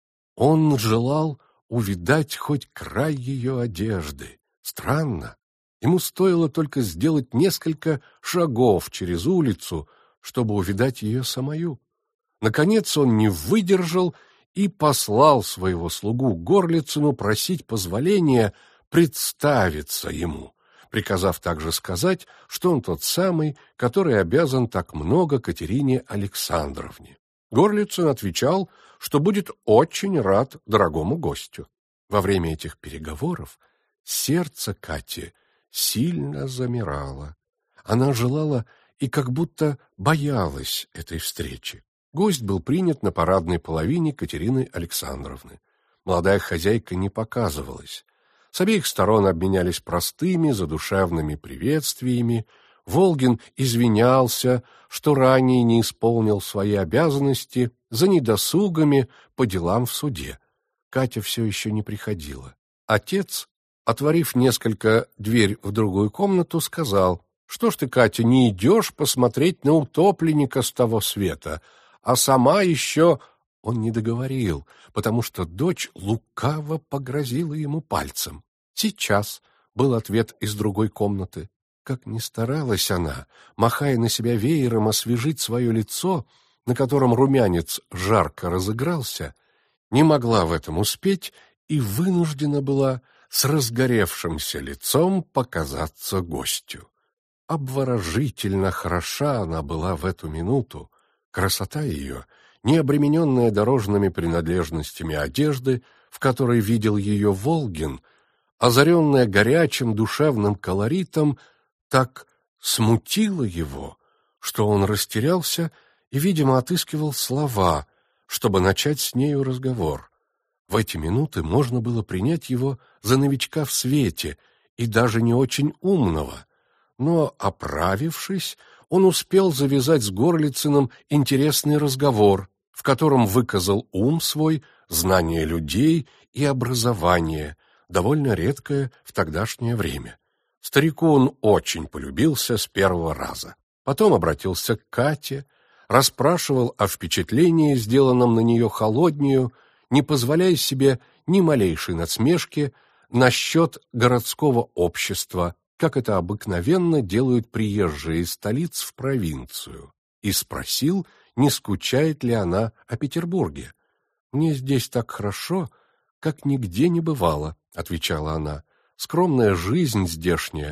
[SPEAKER 1] желал увидать хоть край ее одежды. Странно. Ему стоило только сделать несколько шагов через улицу, чтобы увидать ее самою. Наконец он не выдержал и послал своего слугу Горлицыну просить позволения представиться ему, приказав также сказать, что он тот самый, который обязан так много Катерине Александровне. Горлицын отвечал, что будет очень рад дорогому гостю. Во время этих переговоров сердце Кати сильно замирало. Она желала и как будто боялась этой встречи. Гость был принят на парадной половине Катерины Александровны. Молодая хозяйка не показывалась. С обеих сторон обменялись простыми, задушевными приветствиями. Волгин извинялся, что ранее не исполнил свои обязанности за недосугами по делам в суде. Катя все еще не приходила. Отец, отворив несколько дверь в другую комнату, сказал: «Что ж ты, Катя, не идешь посмотреть на утопленника с того света, а сама еще...» Он не договорил, потому что дочь лукаво погрозила ему пальцем. «Сейчас», — был ответ из другой комнаты. Как ни старалась она, махая на себя веером, освежить свое лицо, на котором румянец жарко разыгрался, не могла в этом успеть и вынуждена была с разгоревшимся лицом показаться гостю. Обворожительно хороша она была в эту минуту. Красота ее, не обремененная дорожными принадлежностями одежды, в которой видел ее Волгин, озаренная горячим душевным колоритом, так смутила его, что он растерялся и, видимо, отыскивал слова, чтобы начать с нею разговор. В эти минуты можно было принять его за новичка в свете и даже не очень умного, но, оправившись, он успел завязать с Горлицыным интересный разговор, в котором выказал ум свой, знание людей и образование, довольно редкое в тогдашнее время. Старику он очень полюбился с первого раза. Потом обратился к Кате, расспрашивал о впечатлении, сделанном на нее Холоднею, не позволяя себе ни малейшей насмешки насчет городского общества, как это обыкновенно делают приезжие из столиц в провинцию, и спросил, не скучает ли она о Петербурге. «Мне здесь так хорошо, как нигде не бывало», — отвечала она. «Скромная жизнь здешняя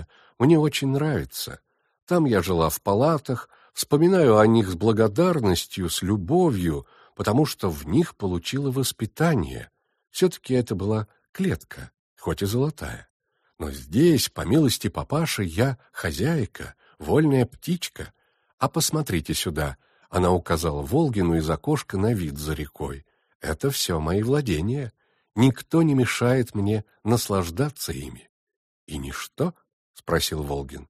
[SPEAKER 1] Мне очень нравится. Там я жила в палатах, вспоминаю о них с благодарностью, с любовью, потому что в них получила воспитание. Все-таки это была клетка, хоть и золотая. Но здесь, по милости папаши, я хозяйка, вольная птичка. А посмотрите сюда, она указала Волгину из окошка на вид за рекой. Это все мои владения. Никто не мешает мне наслаждаться ими. И ничто? — спросил Волгин.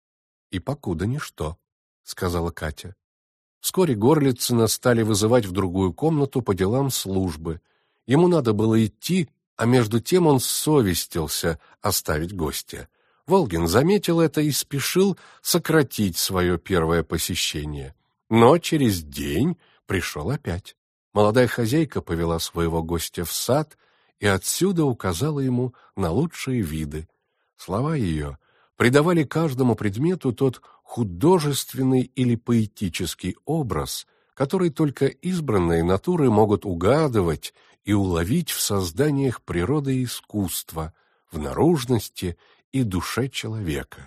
[SPEAKER 1] И покуда ничто, — сказала Катя. Вскоре Горлицына стали вызывать в другую комнату по делам службы. Ему надо было идти, а между тем он совестился оставить гостя. Волгин заметил это и спешил сократить свое первое посещение. Но через день пришел опять. Молодая хозяйка повела своего гостя в сад и отсюда указала ему на лучшие виды. Слова ее придавали каждому предмету тот художественный или поэтический образ, который только избранные натуры могут угадывать и уловить в созданиях природы и искусства, в наружности и душе человека.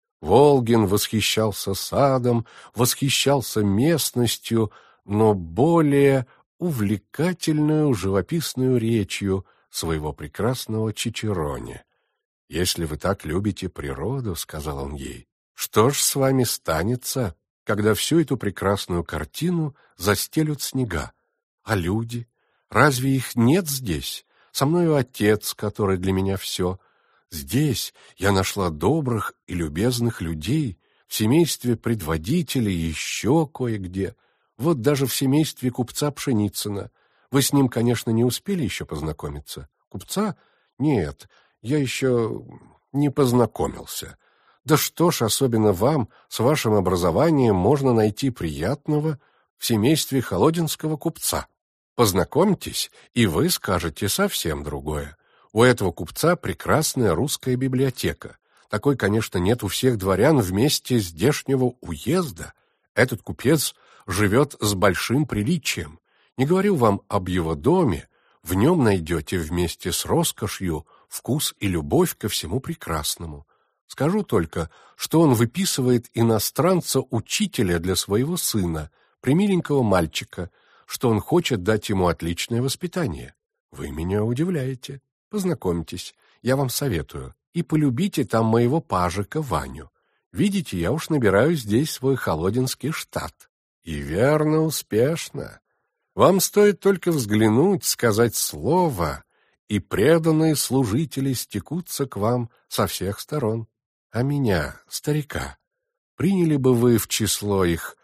[SPEAKER 1] Волгин восхищался садом, восхищался местностью, но более увлекательную живописную речью своего прекрасного Чичероне. «Если вы так любите природу, — сказал он ей, — что ж с вами станется, когда всю эту прекрасную картину застелют снега? А люди? Разве их нет здесь? Со мною отец, который для меня все. Здесь я нашла добрых и любезных людей, в семействе предводителей еще кое-где. Вот даже в семействе купца Пшеницына. Вы с ним, конечно, не успели еще познакомиться? Купца? Нет, я еще не познакомился. Да что ж, особенно вам, с вашим образованием, можно найти приятного в семействе холодинского купца. Познакомьтесь, и вы скажете совсем другое. У этого купца прекрасная русская библиотека. Такой, конечно, нет у всех дворян вместе здешнего уезда. Этот купец живет с большим приличием. Не говорю вам об его доме, в нем найдете вместе с роскошью вкус и любовь ко всему прекрасному. Скажу только, что он выписывает иностранца-учителя для своего сына, примиленького мальчика, что он хочет дать ему отличное воспитание. Вы меня удивляете. Познакомьтесь, я вам советую, и полюбите там моего пажика Ваню. Видите, я уж набираю здесь свой холодинский штат. И верно, успешно. Вам стоит только взглянуть, сказать слово, и преданные служители стекутся к вам со всех сторон. А меня, старика, приняли бы вы в число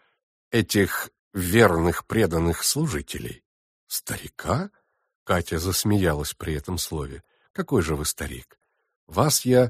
[SPEAKER 1] этих верных преданных служителей? Старика? Катя засмеялась при этом слове. Какой же вы старик? Вас я...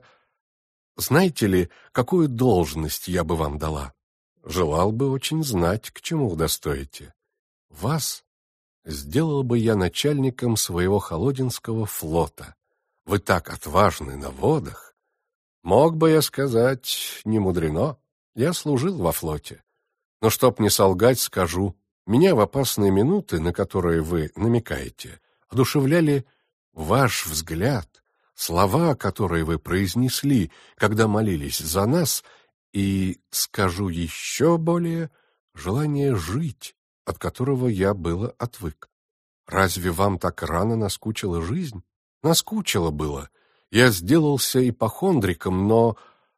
[SPEAKER 1] Знаете ли, какую должность я бы вам дала? Желал бы очень знать, к чему удостоите. Вас сделал бы я начальником своего холодинского флота. Вы так отважны на водах. Мог бы я сказать, не мудрено, я служил во флоте. Но чтоб не солгать, скажу, меня в опасные минуты, на которые вы намекаете, одушевляли ваш взгляд, слова, которые вы произнесли, когда молились за нас, и, скажу еще более, желание жить, от которого я было отвык. Разве вам так рано наскучила жизнь? Наскучило было. Я сделался ипохондриком, но...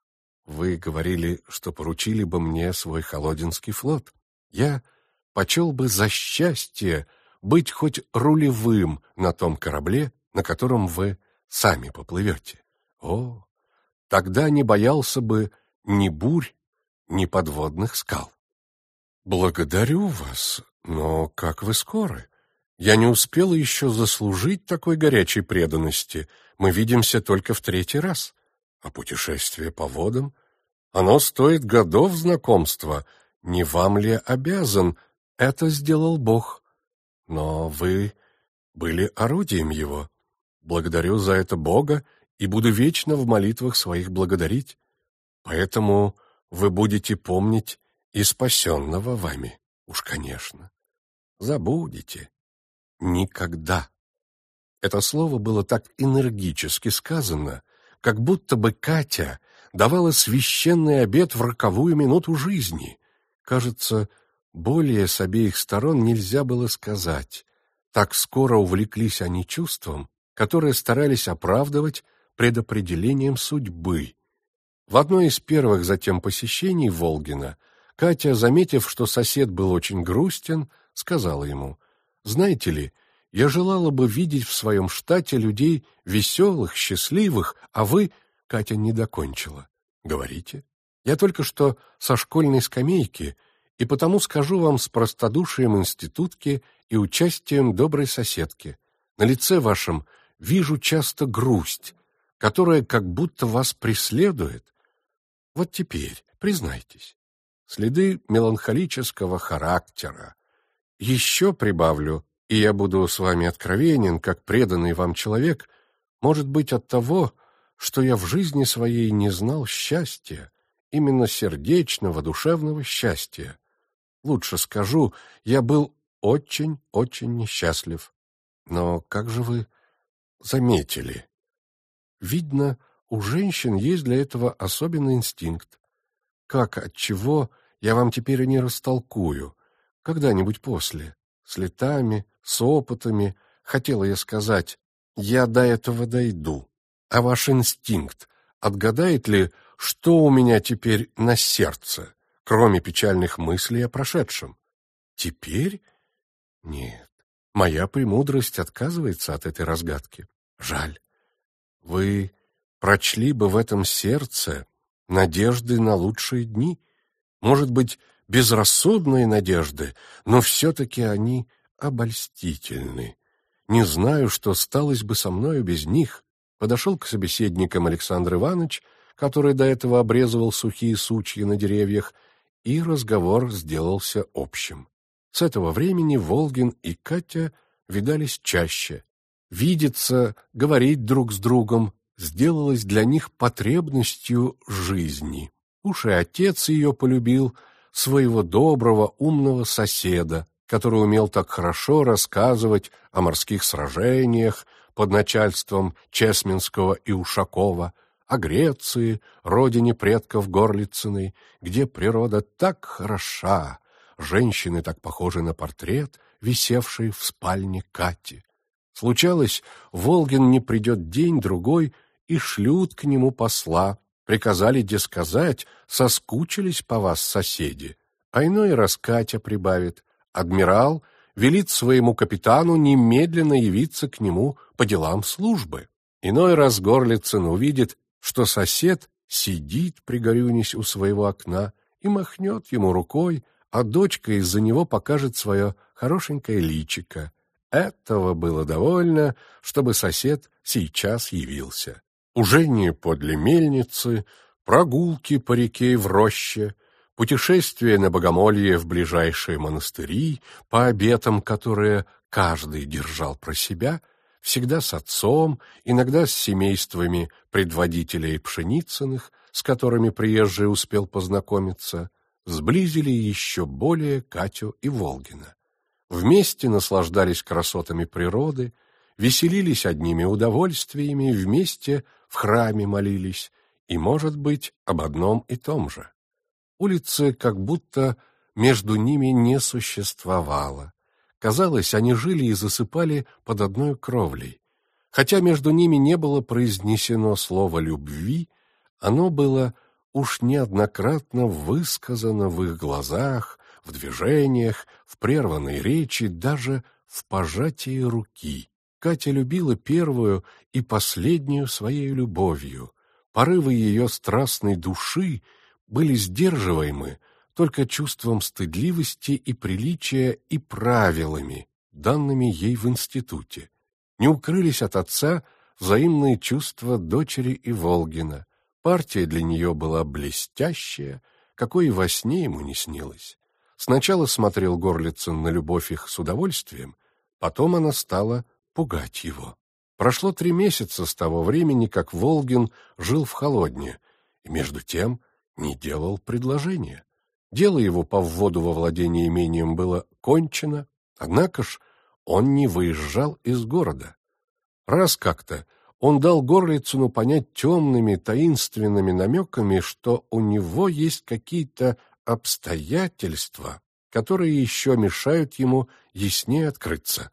[SPEAKER 1] Вы говорили, что поручили бы мне свой холодинский флот. Я почел бы за счастье быть хоть рулевым на том корабле, на котором вы сами поплывете. О, тогда не боялся бы ни бурь, ни подводных скал. Благодарю вас, но как вы скоры? Я не успела еще заслужить такой горячей преданности. Мы видимся только в 3-й раз. А путешествие по водам? Оно стоит годов знакомства. Не вам ли обязан? Это сделал Бог. Но вы были орудием его. Благодарю за это Бога и буду вечно в молитвах своих благодарить. Поэтому вы будете помнить и спасенного вами. Уж, конечно. Забудете. Никогда. Это слово было так энергически сказано, как будто бы Катя давала священный обет в роковую минуту жизни. Кажется, более с обеих сторон нельзя было сказать. Так скоро увлеклись они чувством, которое старались оправдывать предопределением судьбы. В одно из первых затем посещений Волгина Катя, заметив, что сосед был очень грустен, сказала ему: «Знаете ли, я желала бы видеть в своем штате людей веселых, счастливых, а вы...» Катя не докончила. «Говорите. Я только что со школьной скамейки, и потому скажу вам с простодушием институтки и участием доброй соседки. На лице вашем вижу часто грусть, которая как будто вас преследует. Вот теперь, признайтесь, следы меланхолического характера. Еще прибавлю, и я буду с вами откровенен, как преданный вам человек, может быть, от того, что я в жизни своей не знал счастья, именно сердечного, душевного счастья. Лучше скажу, я был очень-очень несчастлив. Но как же вы заметили? Видно, у женщин есть для этого особенный инстинкт. Как, отчего, я вам теперь и не растолкую. Когда-нибудь после, с летами, с опытами, хотела я сказать, я до этого дойду. А ваш инстинкт отгадает ли, что у меня теперь на сердце, кроме печальных мыслей о прошедшем? Теперь? Нет, моя премудрость отказывается от этой разгадки. Жаль. Вы прочли бы в этом сердце надежды на лучшие дни, может быть, безрассудные надежды, но все-таки они обольстительны. Не знаю, что сталось бы со мною без них. Подошел к собеседникам Александр Иванович, который до этого обрезывал сухие сучья на деревьях, и разговор сделался общим. С этого времени Волгин и Катя видались чаще. Видеться, говорить друг с другом сделалось для них потребностью жизни. Уж и отец ее полюбил, своего доброго, умного соседа, который умел так хорошо рассказывать о морских сражениях под начальством Чесменского и Ушакова, о Греции, родине предков Горлицыной, где природа так хороша, женщины так похожи на портрет, висевший в спальне Кати. Случалось, Волгин не придет день-другой, и шлют к нему посла, приказали сказать, соскучились по вас соседи. А иной раз Катя прибавит: адмирал велит своему капитану немедленно явиться к нему по делам службы. Иной раз Горлицын увидит, что сосед сидит, пригорюнись у своего окна, и махнет ему рукой, а дочка из-за него покажет свое хорошенькое личико. Этого было довольно, чтобы сосед сейчас явился. Ужение подле мельницы, прогулки по реке и в роще, путешествие на богомолье в ближайшие монастыри, по обетам, которые каждый держал про себя, всегда с отцом, иногда с семействами предводителей Пшеницыных, с которыми приезжий успел познакомиться, сблизили еще более Катю и Волгина. Вместе наслаждались красотами природы, веселились одними удовольствиями, вместе в храме молились, и, может быть, об одном и том же. Улицы как будто между ними не существовало. Казалось, они жили и засыпали под одной кровлей. Хотя между ними не было произнесено слово «любви», оно было уж неоднократно высказано в их глазах, в движениях, в прерванной речи, даже в пожатии руки. Катя любила первую и последнюю своей любовью. Порывы ее страстной души были сдерживаемы только чувством стыдливости и приличия и правилами, данными ей в институте. Не укрылись от отца взаимные чувства дочери и Волгина. Партия для нее была блестящая, какой и во сне ему не снилось. Сначала смотрел Горлицын на любовь их с удовольствием, потом она стала пугать его. Прошло 3 месяца с того времени, как Волгин жил в Холодне, и между тем не делал предложения. Дело его по вводу во владение имением было кончено, однако ж он не выезжал из города. Раз как-то он дал Горлицыну понять темными, таинственными намеками, что у него есть какие-то обстоятельства, которые еще мешают ему яснее открыться.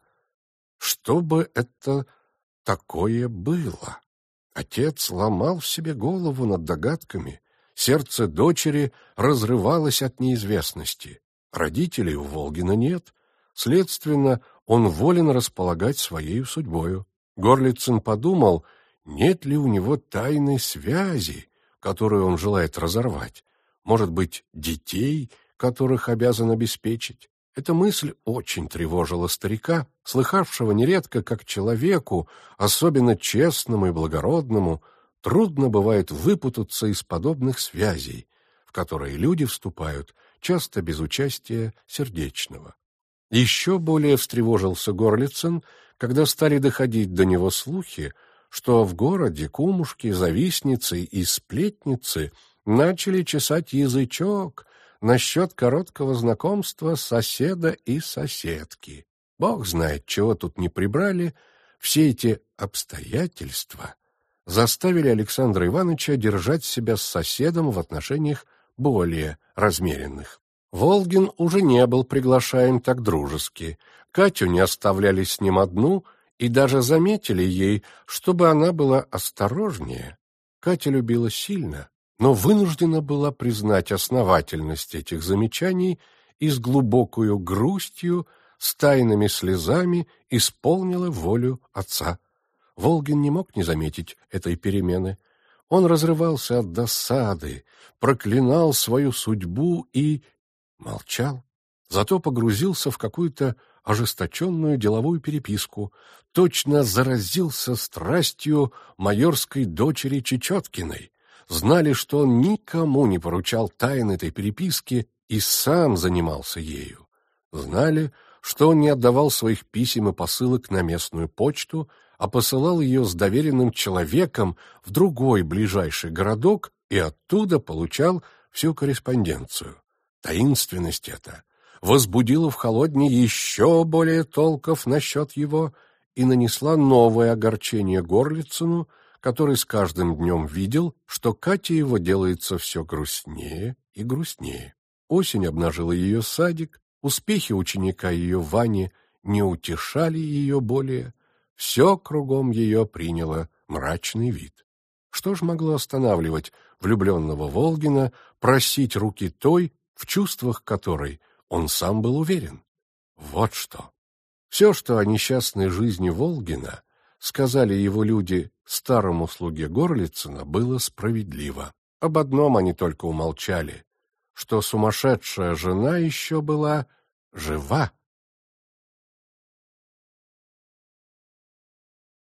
[SPEAKER 1] Что бы это такое было? Отец ломал себе голову над догадками, сердце дочери разрывалось от неизвестности. Родителей у Волгина нет, следственно, он волен располагать своей судьбою. Горлицын подумал, нет ли у него тайной связи, которую он желает разорвать, может быть, детей, которых обязан обеспечить. Эта мысль очень тревожила старика, слыхавшего нередко, как человеку, особенно честному и благородному, трудно бывает выпутаться из подобных связей, в которые люди вступают, часто без участия сердечного. Еще более встревожился Горлицын, когда стали доходить до него слухи, что в городе кумушки, завистницы и сплетницы начали чесать язычок насчет короткого знакомства соседа и соседки. Бог знает, чего тут не прибрали, все эти обстоятельства заставили Александра Ивановича держать себя с соседом в отношениях более размеренных. Волгин уже не был приглашаем так дружески, Катю не оставляли с ним одну и даже заметили ей, чтобы она была осторожнее. Катя любила сильно, но вынуждена была признать основательность этих замечаний и с глубокою грустью, с тайными слезами исполнила волю отца. Волгин не мог не заметить этой перемены. Он разрывался от досады, проклинал свою судьбу и молчал. Зато погрузился в какую-то ожесточенную деловую переписку, точно заразился страстью майорской дочери Чечеткиной. Знали, что он никому не поручал тайн этой переписки и сам занимался ею. Знали, что он не отдавал своих писем и посылок на местную почту, а посылал ее с доверенным человеком в другой ближайший городок и оттуда получал всю корреспонденцию. Таинственность эта возбудила в Холодне еще более толков насчет его и нанесла новое огорчение Горлицыну, который с каждым днем видел, что Катя его делается все грустнее и грустнее. Осень обнажила ее садик, успехи ученика ее Вани не утешали ее более, все кругом ее приняло мрачный вид. Что ж могло останавливать влюбленного Волгина просить руки той, в чувствах которой он сам был уверен? Вот что. Все, что о несчастной жизни Волгина сказали его люди старому слуге Горлицына, было справедливо. Об одном они только умолчали, что сумасшедшая жена еще была жива.